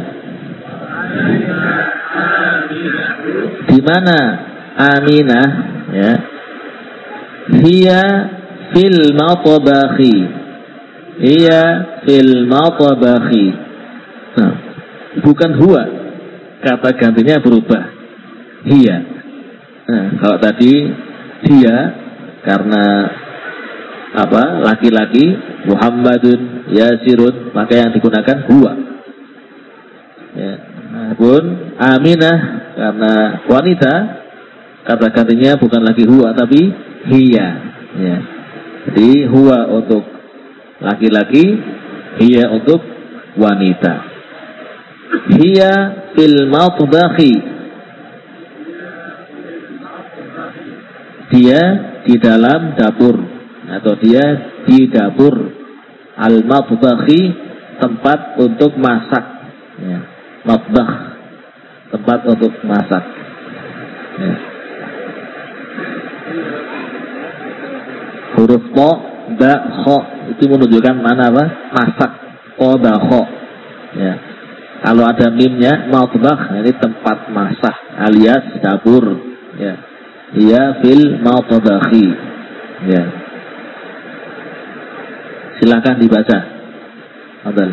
Di mana Aminah? Ya. Hiya fil matbakhi. Hiya fil matbakhi. Nah, bukan huwa. Kata gantinya berubah. Hiya. Nah, kalau tadi dia karena apa laki-laki Muhammadun Yasirun, maka yang digunakan huwa. Ya. Pun Aminah karena wanita, kata gantinya bukan lagi huwa tapi hiya. Ya. Jadi huwa untuk laki-laki, hiya untuk wanita. Hiya fil matbakhi. Dia di dalam dapur. Atau dia di dapur. Al-matbakhi, tempat untuk masak. Ya. Matbakh, tempat untuk masak. Ya. Huruf ko, ba, kho itu menunjukkan mana apa? Masak. Ko, ba, kho. Ya. Kalau ada mimnya, matbakh, ini tempat masak alias dapur. Ya. Ia fil matbakhi. Ya. Silakan dibaca. Abel.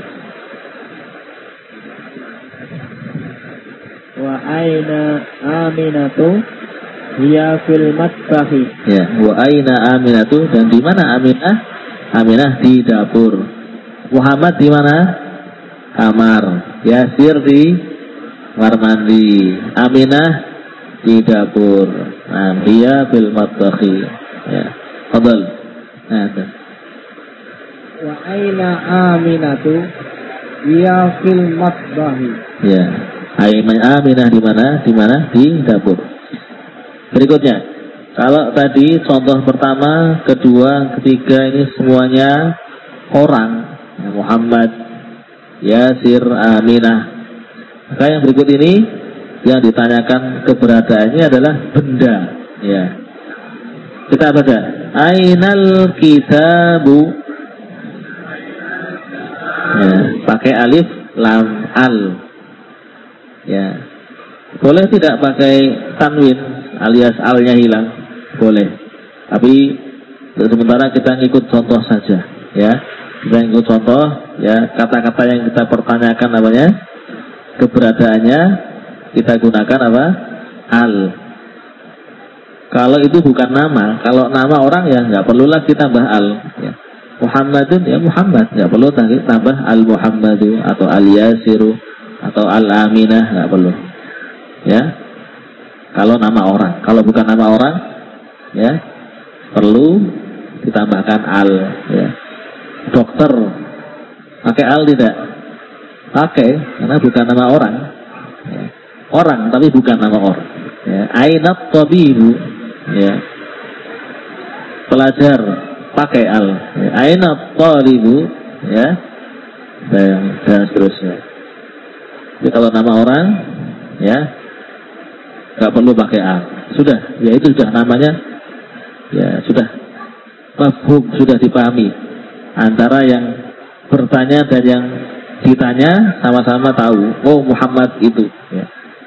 Wa aina Aminatu hiya fil matbakhi. Ya, wa aina Aminatu, dan di mana Aminah? Aminah di dapur. Muhammad di mana? Kamar. Yasir di kamar mandi. Aminah di dapur. Nah, hiya fil matbakhi. Ya. Fadal. Nah, Wa aina Aminatu hiya fil matbakhi. ya. Aminah di mana? Di mana? Di dapur. Berikutnya, kalau tadi contoh pertama, kedua, ketiga ini semuanya orang, ya, Muhammad, Yasir, Aminah. Maka yang berikut ini yang ditanyakan keberadaannya adalah benda. Ya. Kita baca. Ainal kitabu. Ya, pakai alif lam al. Ya. Boleh tidak pakai tanwin alias alnya hilang? Boleh. Tapi sementara kita ngikut contoh saja, ya. Kita ngikut contoh, ya, kata-kata yang kita pertanyakan namanya keberadaannya kita gunakan apa? Al. Kalau itu bukan nama, kalau nama orang ya nggak perlulah kita tambah al. Ya. Muhammadun ya Muhammad, nggak perlu tambah al Muhammadu atau al Yasiru atau al Aminah, nggak perlu. Ya. Kalau nama orang, kalau bukan nama orang, ya perlu ditambahkan al. Ya. Dokter pakai al tidak? Pakai, karena bukan nama orang. Ya. Orang tapi bukan nama orang. Ya. Ainat tabibu. Ya. Pelajar pakai al. Ya. Ainat talibu. Ya. Dan seterusnya. Jadi kalau nama orang, ya nggak perlu pakai al. Sudah, ya itu sudah namanya. Ya sudah mafhum, sudah dipahami antara yang bertanya dan yang ditanya sama-sama tahu. Oh Muhammad itu. Ya.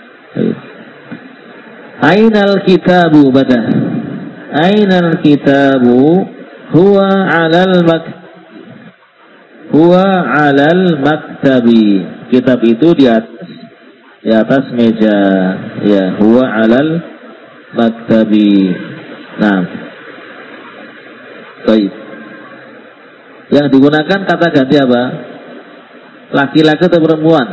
Ainal kitabu badah. Ainal kitabu huwa alal mak. Huwa 'alal maktabi. Kitab itu di atas meja. Ya, huwa 'alal maktabi. Nah. Baik. Yang digunakan kata ganti apa? Laki-laki atau perempuan?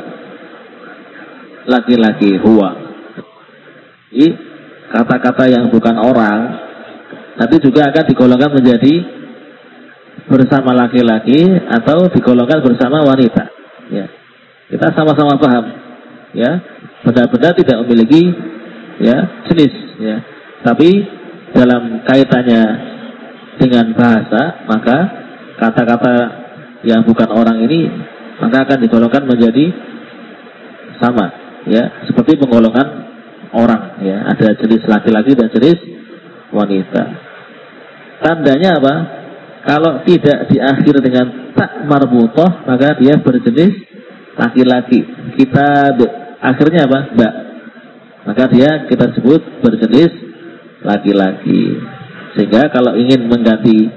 Laki-laki, huwa. Jadi kata-kata yang bukan orang nanti juga akan digolongkan menjadi bersama laki-laki atau digolongkan bersama wanita. Ya, kita sama-sama paham. Ya, benda-benda tidak memiliki ya jenis. Ya, tapi dalam kaitannya dengan bahasa, maka kata-kata yang bukan orang ini maka akan digolongkan menjadi sama. Ya, seperti penggolongan orang. Ya, ada jenis laki-laki dan jenis wanita. Tandanya apa? Kalau tidak diakhir dengan tak marbutoh, maka dia berjenis laki-laki. Kita akhirnya apa? Mbak. Maka dia kita sebut berjenis laki-laki. Sehingga kalau ingin mengganti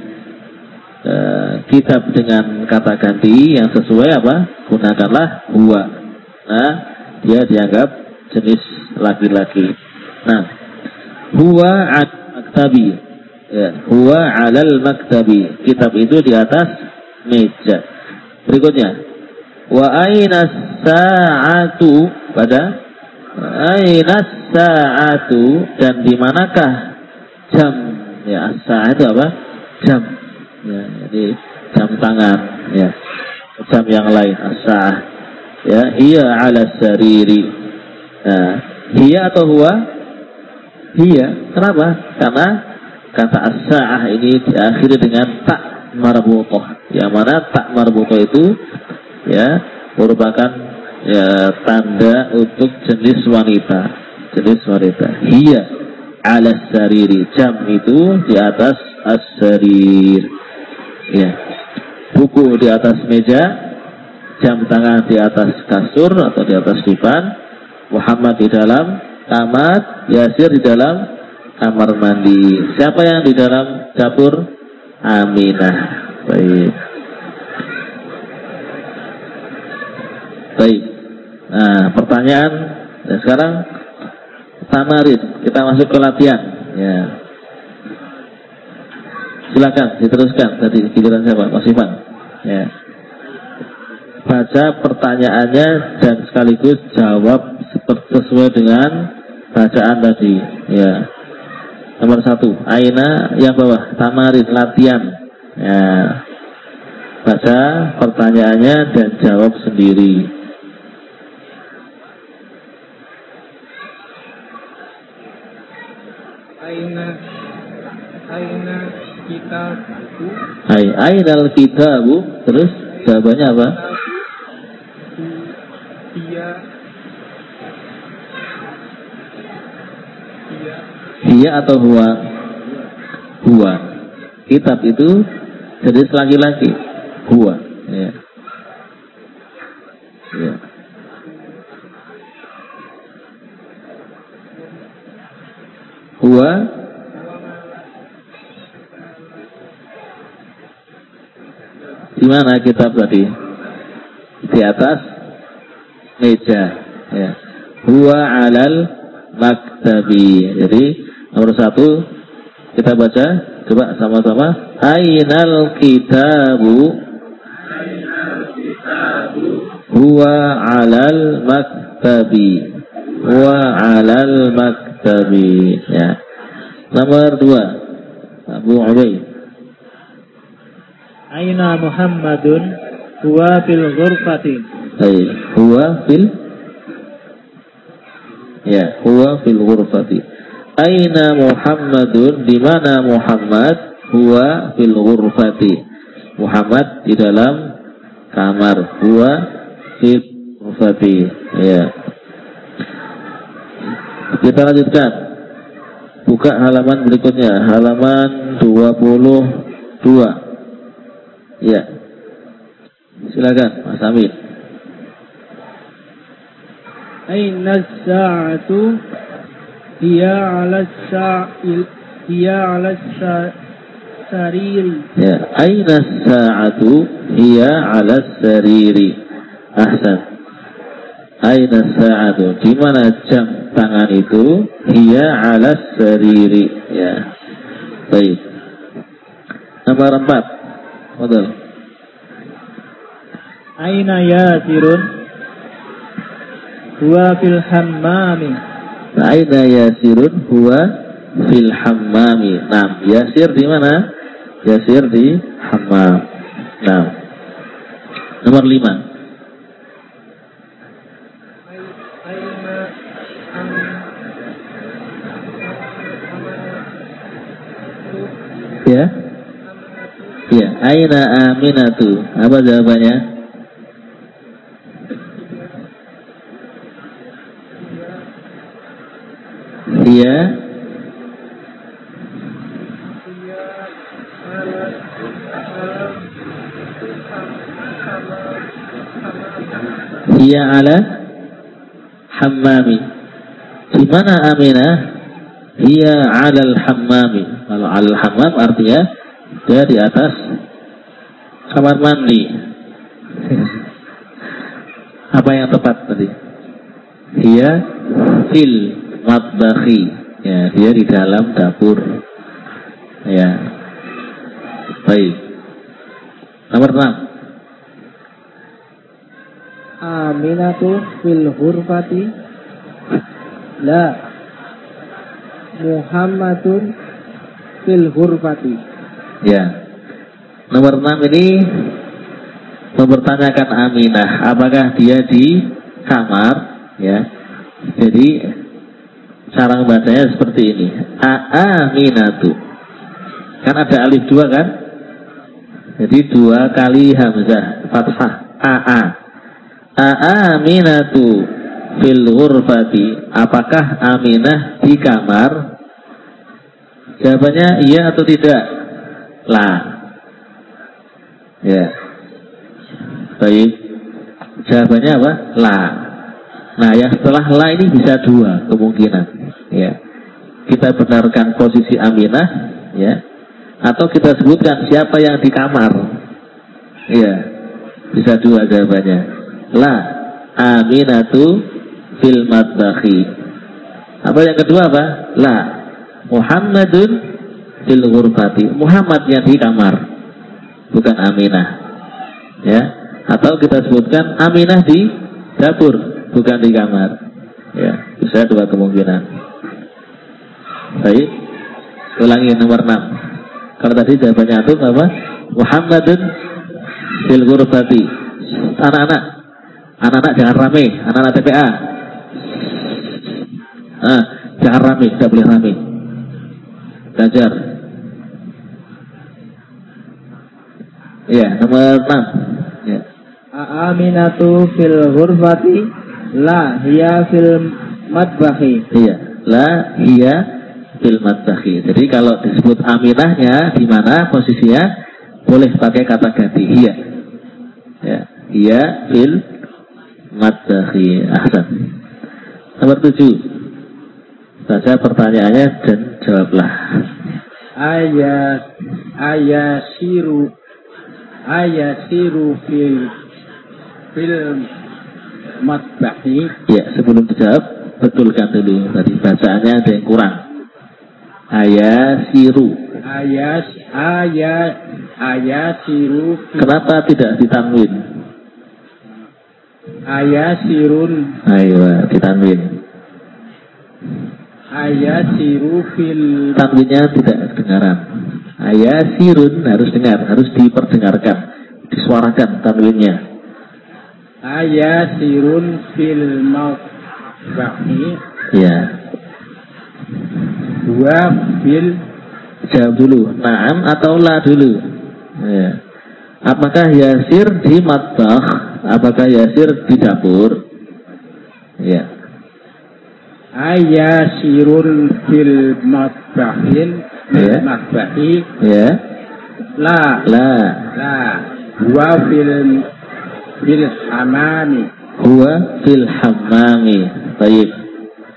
kitab dengan kata ganti yang sesuai apa? Gunakanlah huwa. Nah, dia dianggap jenis laki-laki. Nah, huwa maktabi. Ya, huwa 'alal maktabi. Kitab itu di atas meja. Berikutnya, wa aina sa'atu, pada aina sa'atu, dan di manakah jam? Ya, as-sa'ah itu apa? Jam. Ya, jadi jam tangan, ya. Jam yang lain, as-sa'ah. Ya, hiya 'ala sariri. Nah, hiya atau huwa? Hiya. Kenapa? Karena kata as-sa'ah ini diakhiri dengan tak marbutoh. Yang mana tak marbutoh itu ya merupakan ya tanda untuk jenis wanita. Jenis wanita. Hiya 'ala sariri. Jam itu di atas as-sarir. Ya. Buku di atas meja, jam tangan di atas kasur atau di atas divan, Muhammad di dalam kamar, Yasir di dalam kamar mandi. Siapa yang di dalam dapur? Aminah. Baik. Baik. Nah, pertanyaan. Nah, sekarang tamarin. Kita masuk ke latihan. Ya. Silakan diteruskan. Tadi giliran siapa? Mas Ivan. Ya. Baca pertanyaannya dan sekaligus jawab sesuai dengan bacaan tadi. Ya. Nomor 1, aina, yang bawah, tamarin, latihan. Ya. Baca pertanyaannya dan jawab sendiri. Aina kitabu. Ainal kitabu. Terus jawabannya apa? Dia atau huwa? Huwa. Kitab itu jenis laki-laki. Huwa. Ya. Ya. Huwa. Di mana kitab tadi? Di atas meja. Ya. Huwa 'alal maktabi. Jadi nomor 1 kita baca, coba sama-sama. Ainal kitabu huwa 'alal maktabi. Huwa 'alal maktabi. Ya. Nomor 2 Abu Ubaid. Aina Muhammadun huwa fil ghurfati. Baik, huwa fil, ya, huwa fil ghurfati. Aina Muhammadun, di mana Muhammad? Huwa fil ghurfati. Muhammad di dalam kamar. Huwa fil ghurfati. Ya. Kita lanjutkan. Buka halaman berikutnya, halaman 22. Ya. Silakan Mas Amin. Aina as-sa'atu hiya 'ala as-sa'il hiya 'ala sariri. Ya, aina sa'atu hiya 'ala sariri. Ahsan. Aina sa'atu, di mana jam tangan itu? Hiya 'ala sariri. Ya. Baik. Nomor 4. Betul. Aina Yasirun huwa fil hammami. Aina Yasirun huwa fil hammami. Nah, Yasir di mana? Yasir di hammam. Nah. Nomor 5. Ya. Ya, aina Aminatu. Apa jawabannya? Iya. Iya ala hammami. Di mana Aminah? Iya ala hammami. Kalau ala hammam artinya dia di atas kamar mandi. Apa yang tepat tadi? Dia fil matbakhi. Ya, dia di dalam dapur. Ya. Baik. Nomor 6. Aminatu fil ghurfati. La. Muhammadun fil ghurfati. Ya. Nomor 6 ini mempertanyakan Aminah, apakah dia di kamar? Ya. Jadi cara membacanya seperti ini. Aminatu. Kan ada alif 2 kan? Jadi 2 kali hamzah fathah. Aminatu fil ghurfati. Apakah Aminah di kamar? Jawabannya iya atau tidak? La. Ya. Baik. Jawabannya apa? La. Nah, yang setelah la ini bisa 2 kemungkinan. Ya. Kita benarkan posisi Aminah, ya. Atau kita sebutkan siapa yang di kamar. Ya. Bisa 2 jawabannya. La. Aminatu fil matbakhi. Apa yang kedua apa? La. Muhammadun fil ghurfati. Muhammad yang di kamar, bukan Aminah. Ya. Atau kita sebutkan Aminah di dapur, bukan di kamar. Ya, bisa 2 kemungkinan. Baik. Ulangi nomor 6. Kalau tadi jawabannya itu apa? Muhammadun fil ghurfati. Anak-anak jangan rame, anak-anak TPA. Jangan rame, tidak boleh rame. Belajar. Ya, nomor 6. Ya. Aminatu fil ghurfati. La hiya fil matbakhi. Iya, la hiya fil matbakhi. Jadi kalau disebut Aminahnya di mana posisinya, boleh pakai kata ganti hiya. Ya, hiya fil matbakhi. Ahsan. Nomor 7. Baca pertanyaannya dan jawablah. Ayasiru fil matbakhi. Ya, sebelum dijawab betulkan dulu tadi bacaannya ada yang kurang. Ayasiru. Ayasiru. Kenapa tidak ditanwin? Ayasirun. Ayo, ditanwin. Ayasiru fil. Tanwinnya tidak kedengaran. Ayasirun harus dengar, harus diperdengarkan, disuarakan tanwinnya. Ayasirun fil matbakhi. Ya. 2 fil. Jawab dulu, na'am atau la dulu. Ya. Apakah Yasir di matbakh? Apakah Yasir di dapur? Ya. Ayasirun fil matbakhin. Ya. Matbakhi. Ya. La. Huwa fil hammami. Huwa fil hammami. Baik.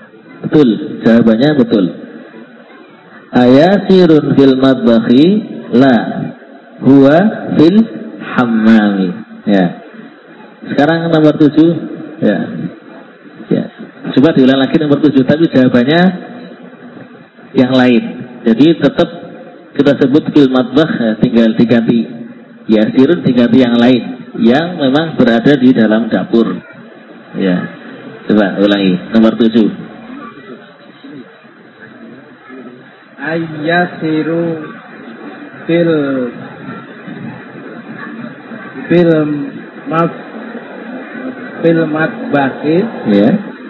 Betul, jawabannya betul. Ayasirun fil matbakhi. La. Huwa fil hammami. Ya. Sekarang nomor 7. Ya. Ya. Coba diulang lagi nomor 7, tapi jawabannya yang lain. Jadi tetap kita sebut fil matbakh, ya, tinggal diganti yasirun, diganti yang lain yang memang berada di dalam dapur. Ya. Coba ulangi nomor 7. Ayyasiru fil matbakhi. Ya.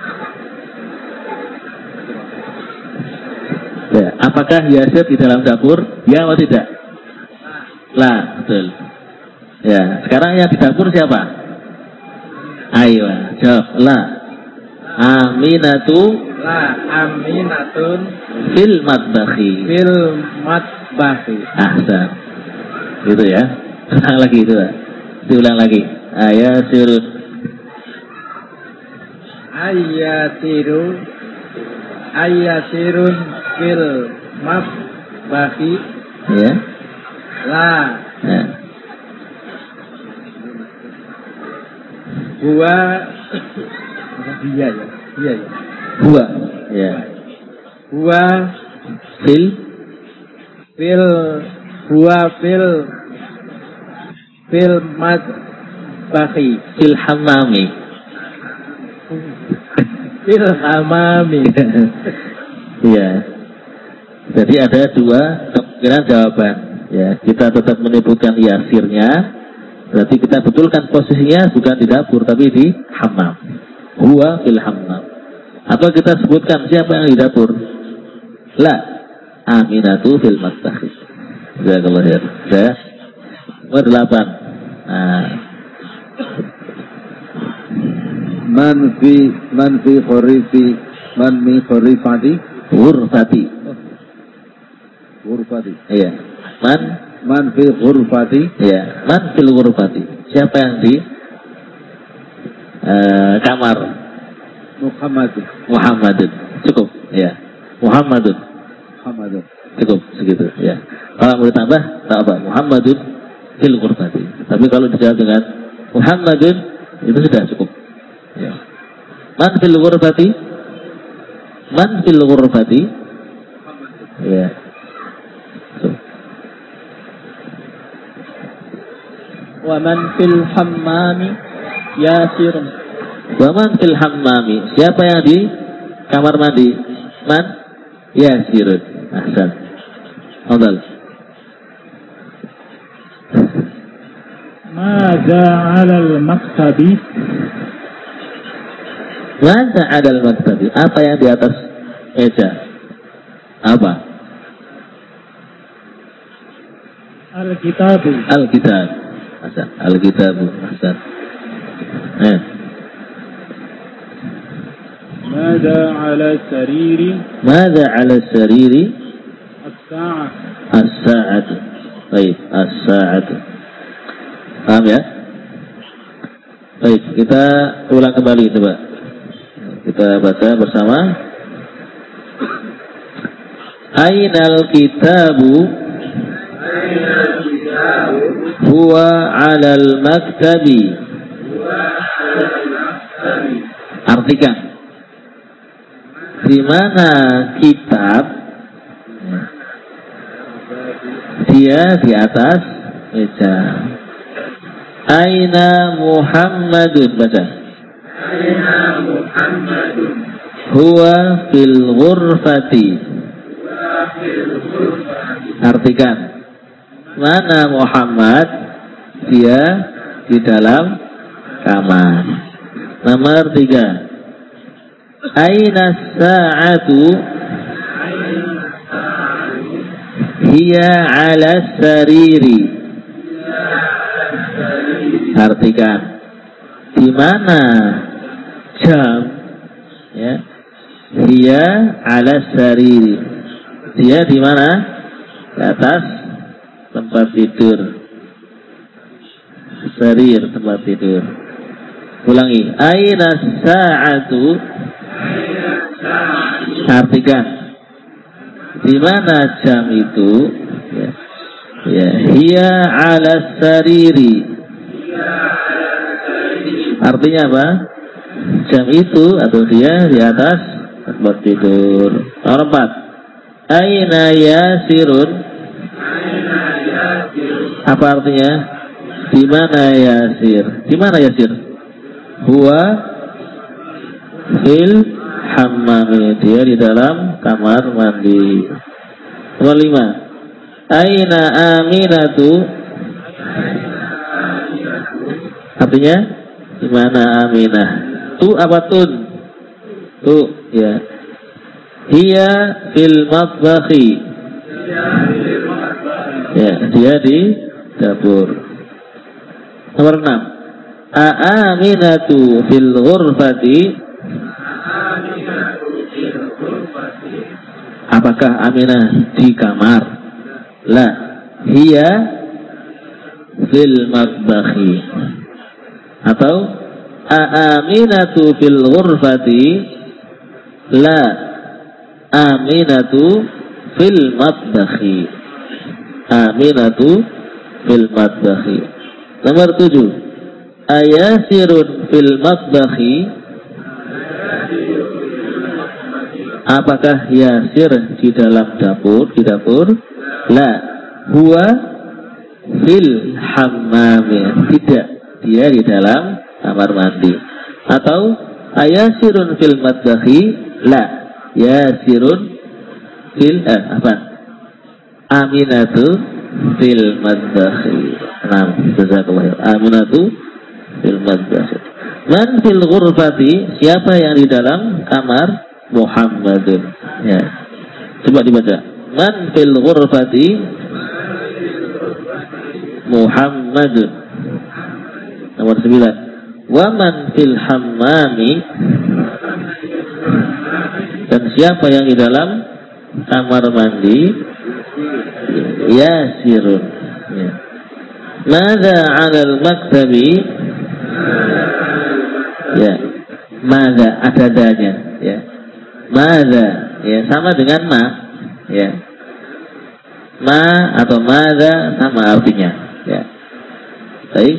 Ya. Apakah Yasir di dalam dapur? Ya atau tidak? La, betul. Ya. Sekarang yang di dapur siapa? Ayo, jawab. La. Aminatu. La aminatun Fil matbakhi. Ahsan. Gitu ya. Ulang lagi itu. Diulang lagi. Ayasirun. Ayyasirun fil matbakhi. Ya. La. Ya. Huwa dia ya. Huwa. Ya. Huwa Fil matbakhi. Fil hammami. Fil hammami. Iya. Jadi ada dua kemungkinan jawaban. Ya, kita tetap menyebutkan yasirnya. Berarti kita betulkan posisinya bukan di dapur tapi di hammam. Huwa fil hammam. Atau kita sebutkan siapa yang di dapur? La. Aminatu fil matbakhi. Jazakallahu khair. Ya. Nomor 8. Nah. Man fi khorifi man mi khorifati Ghurfati. Iya. Man fi ghurfati. Iya. Man fil ghurfati. Siapa yang di kamar? Muhammadun. Cukup. Ya. Muhammadun. Cukup segitu. Ya. Kalau mau ditambah, tak apa. Muhammadun fil ghurfati. Tapi kalau dijawab dengan Muhammadun itu sudah cukup. Ya. Man fil ghurfati. Ya. So. Wa man fil hammami yasirun. Wa man fil hammami. Siapa yang di kamar mandi? Man yasirun. Ahsan. Fadal. Mada 'ala al-maktabi. Mada 'ala al-maktabi. Apa yang di atas meja? Apa? Al-kitabu. Al-kitab. Ahsan. Al-kitabu. Ahsan. Mada 'ala sariri. Mada 'ala sariri? As-sa'ah. As-sa'atu. Baik, as-sa'atu. Paham ya? Baik, kita ulang kembali coba. Kita baca bersama. Ainal kitabu huwa 'alal maktabi. Artikan. Di mana kitab? Dia di atas meja. Aina Muhammadun. Baca. Aina Muhammadun. Huwa fil ghurfati. Artikan. Mana Muhammad? Dia di dalam kamar. Nomor 3. Aina sa'atu? Hiya 'ala sariri. Artikan. Di mana jam? Ya. Hiya 'ala sariri. Dia di mana? Di atas tempat tidur. Sarir, tempat tidur. Ulangi. Aina sa'atu? Artikan. Di mana jam itu? Ya. Ya, hiya 'ala sariri. Artinya apa? Jam itu atau dia di atas tempat tidur. Nomor 4. Aina Yasirun. Apa artinya? Di mana Yasir? Di mana Yasir? Huwa fil hammami. Dia di dalam kamar mandi. Nomor 5. Aina Aminatu. Artinya di mana Aminah? Tu apa tun? Tu ya. Hiya fil matbakhi. Ya, dia di dapur. Nomor 6. Aminatu fil ghurfati. Apakah Aminah di kamar? La, hiya fil matbakhi. Atau Aminatu fil ghurfati. La, Aminatu fil matbakhi. Aminatu fil matbakhi. Nomor 7. Ayasirun fil matbakhi. Apakah Yasir di dalam dapur? Di dapur? La, huwa fil hammami. Tidak, dia di dalam kamar mandi. Atau ayasirun fil matbakhi. La, Yasirun fil Aminatu fil matbakhi. Nah, jazakallahu khair. Aminatu fil matbakhi. Man fil ghurfati. Siapa yang di dalam kamar? Muhammadun. Ya. Coba dibaca. Man fil ghurfati. Muhammadun. Nomor 9. Wa man fil hammami. Dan siapa yang di dalam kamar mandi? Yasirun. Ya. Mada 'alal maktabi. Ya. Mada ada danya. Ya. Mada, ya, sama dengan ma, ya. Ma atau mada sama artinya, ya. Baik.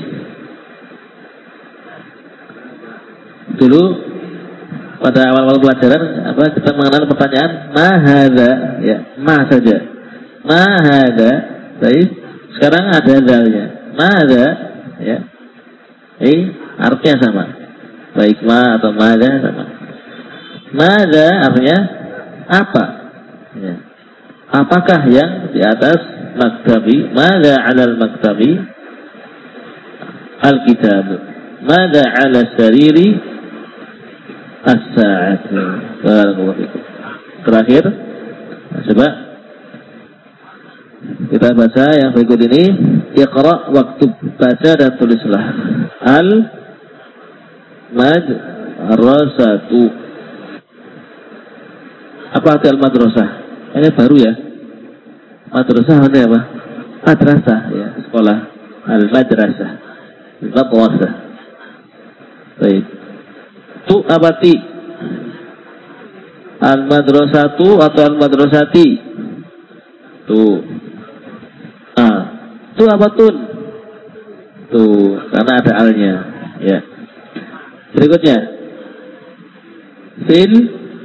Dulu pada awal-awal pelajaran kita mengenal pertanyaan ma hadza, ya, ma saja. Ma hadza, baik. Sekarang ada dalnya. Ma hadza, ya. Artinya sama. Baik ma atau mada sama. Mada artinya apa? Ya. Apakah yang di atas maktabi? Mada 'alal maktabi? Al-kitab. Mada 'ala sariri? As-sa'atu. Barakallahu fikum. Terakhir, coba kita baca yang berikut ini. Iqra waktub, baca dan tulislah. Al-madrasatu. Apa arti al-madrasah? Ini baru ya. Madrasah artinya apa? Madrasah, ya, sekolah. Al-madrasah. Madrasah. Baik. Tu apa ti? Al-madrasatu atau al-madrasati? Tu. Tu apa tun? Tu, karena ada alnya. Ya. Berikutnya. Fil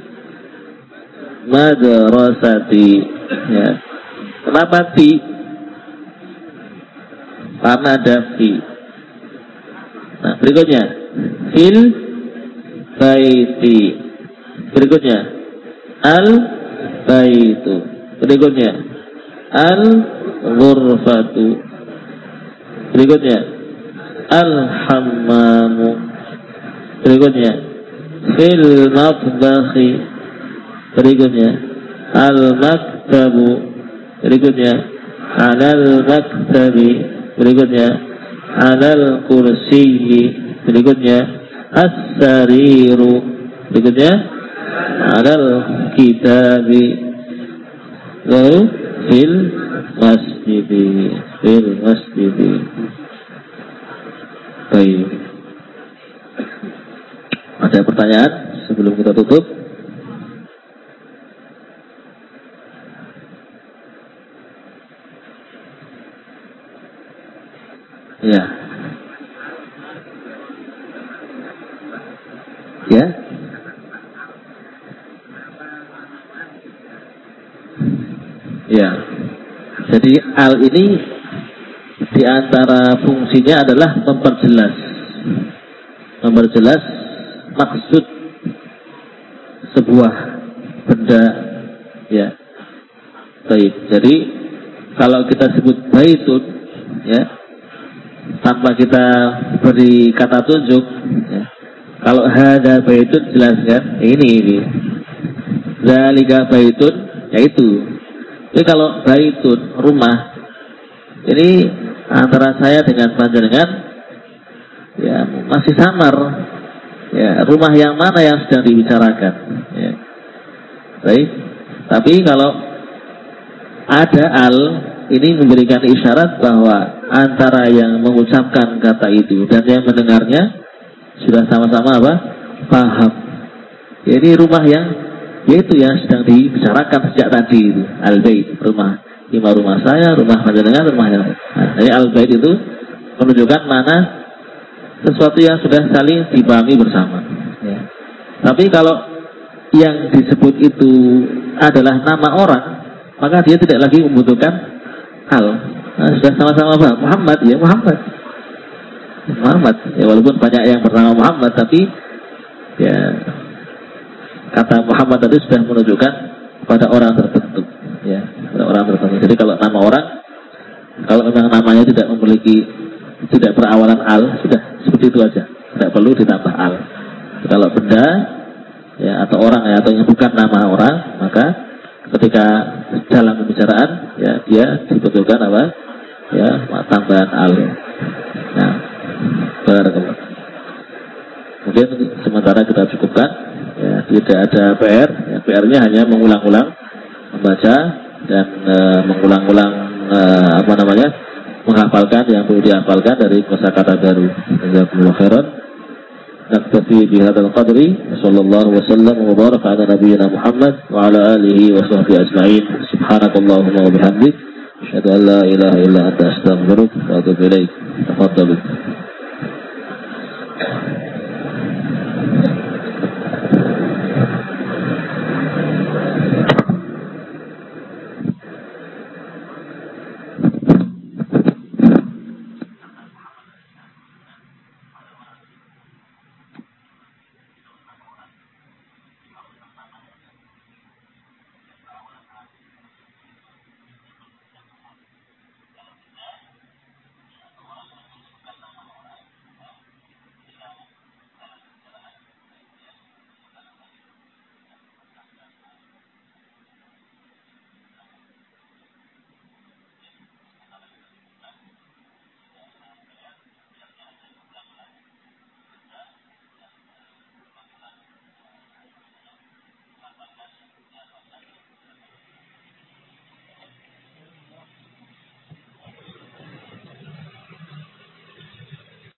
madrasati, ya. Kenapa ti? Karena ada fi. Nah, berikutnya fil baiti. Berikutnya al baitu. Berikutnya al ghurfatu. Berikutnya al hammamu. Berikutnya fil matbakhi. Berikutnya al-maktabu. Berikutnya alal maktabi. Berikutnya alal kursiyyi. Berikutnya as-sariru. Berikutnya alal kitabi. Lalu fil masjidi. Fil masjidi. Baik. Ada pertanyaan sebelum kita tutup? Ya. Jadi al ini di antara fungsinya adalah memperjelas maksud sebuah benda, ya. Baik. Jadi kalau kita sebut baitun, ya, tanpa kita beri kata tunjuk, ya. Kalau hada baitun jelaskan ini. Zalika baitun, yaitu. Jadi kalau baitun rumah, ini antara saya dengan panjenengan, ya masih samar. Ya, rumah yang mana yang sedang dibicarakan? Ya. Baik. Tapi kalau ada al, ini memberikan isyarat bahwa antara yang mengucapkan kata itu dan yang mendengarnya sudah sama-sama apa? Paham. Jadi rumah yang yaitu yang sedang dibicarakan sejak tadi itu al-bait, rumah. Rumah saya, rumah panjenengan, rumah yang. Nah, jadi al-bait itu menunjukkan mana sesuatu yang sudah saling dipahami bersama. Ya. Tapi kalau yang disebut itu adalah nama orang, maka dia tidak lagi membutuhkan al. Nah, sudah sama-sama paham. Muhammad, ya Muhammad. Ya walaupun banyak yang bernama Muhammad, tapi ya kata Muhammad tadi sudah menunjukkan pada orang tertentu, ya, pada orang tertentu. Jadi kalau nama orang, kalau memang namanya tidak berawalan al, sudah seperti itu aja, tidak perlu ditambah al. Kalau benda, ya, atau orang, ya, atau yang bukan nama orang, maka ketika dalam pembicaraan, ya, dia dibutuhkan apa? Ya, tambahan al. Nah, barakallah. Mungkin sementara kita cukupkan, ya, tidak ada PR, ya, PR-nya hanya mengulang-ulang membaca dan mengulang-ulang menghafalkan yang perlu dihafalkan dari kosakata baru. Jazakumullahu khairan. Naktafi bihadzal qadri. Sallallahu wasallam wa baraka ala nabiyyina Muhammad wa ala alihi wa sahbihi ajma'in. Subhanakallahumma wa bihamdik, asyhadu an la ilaha illa anta astaghfiruka wa atubu ilaik. Tafadhalu.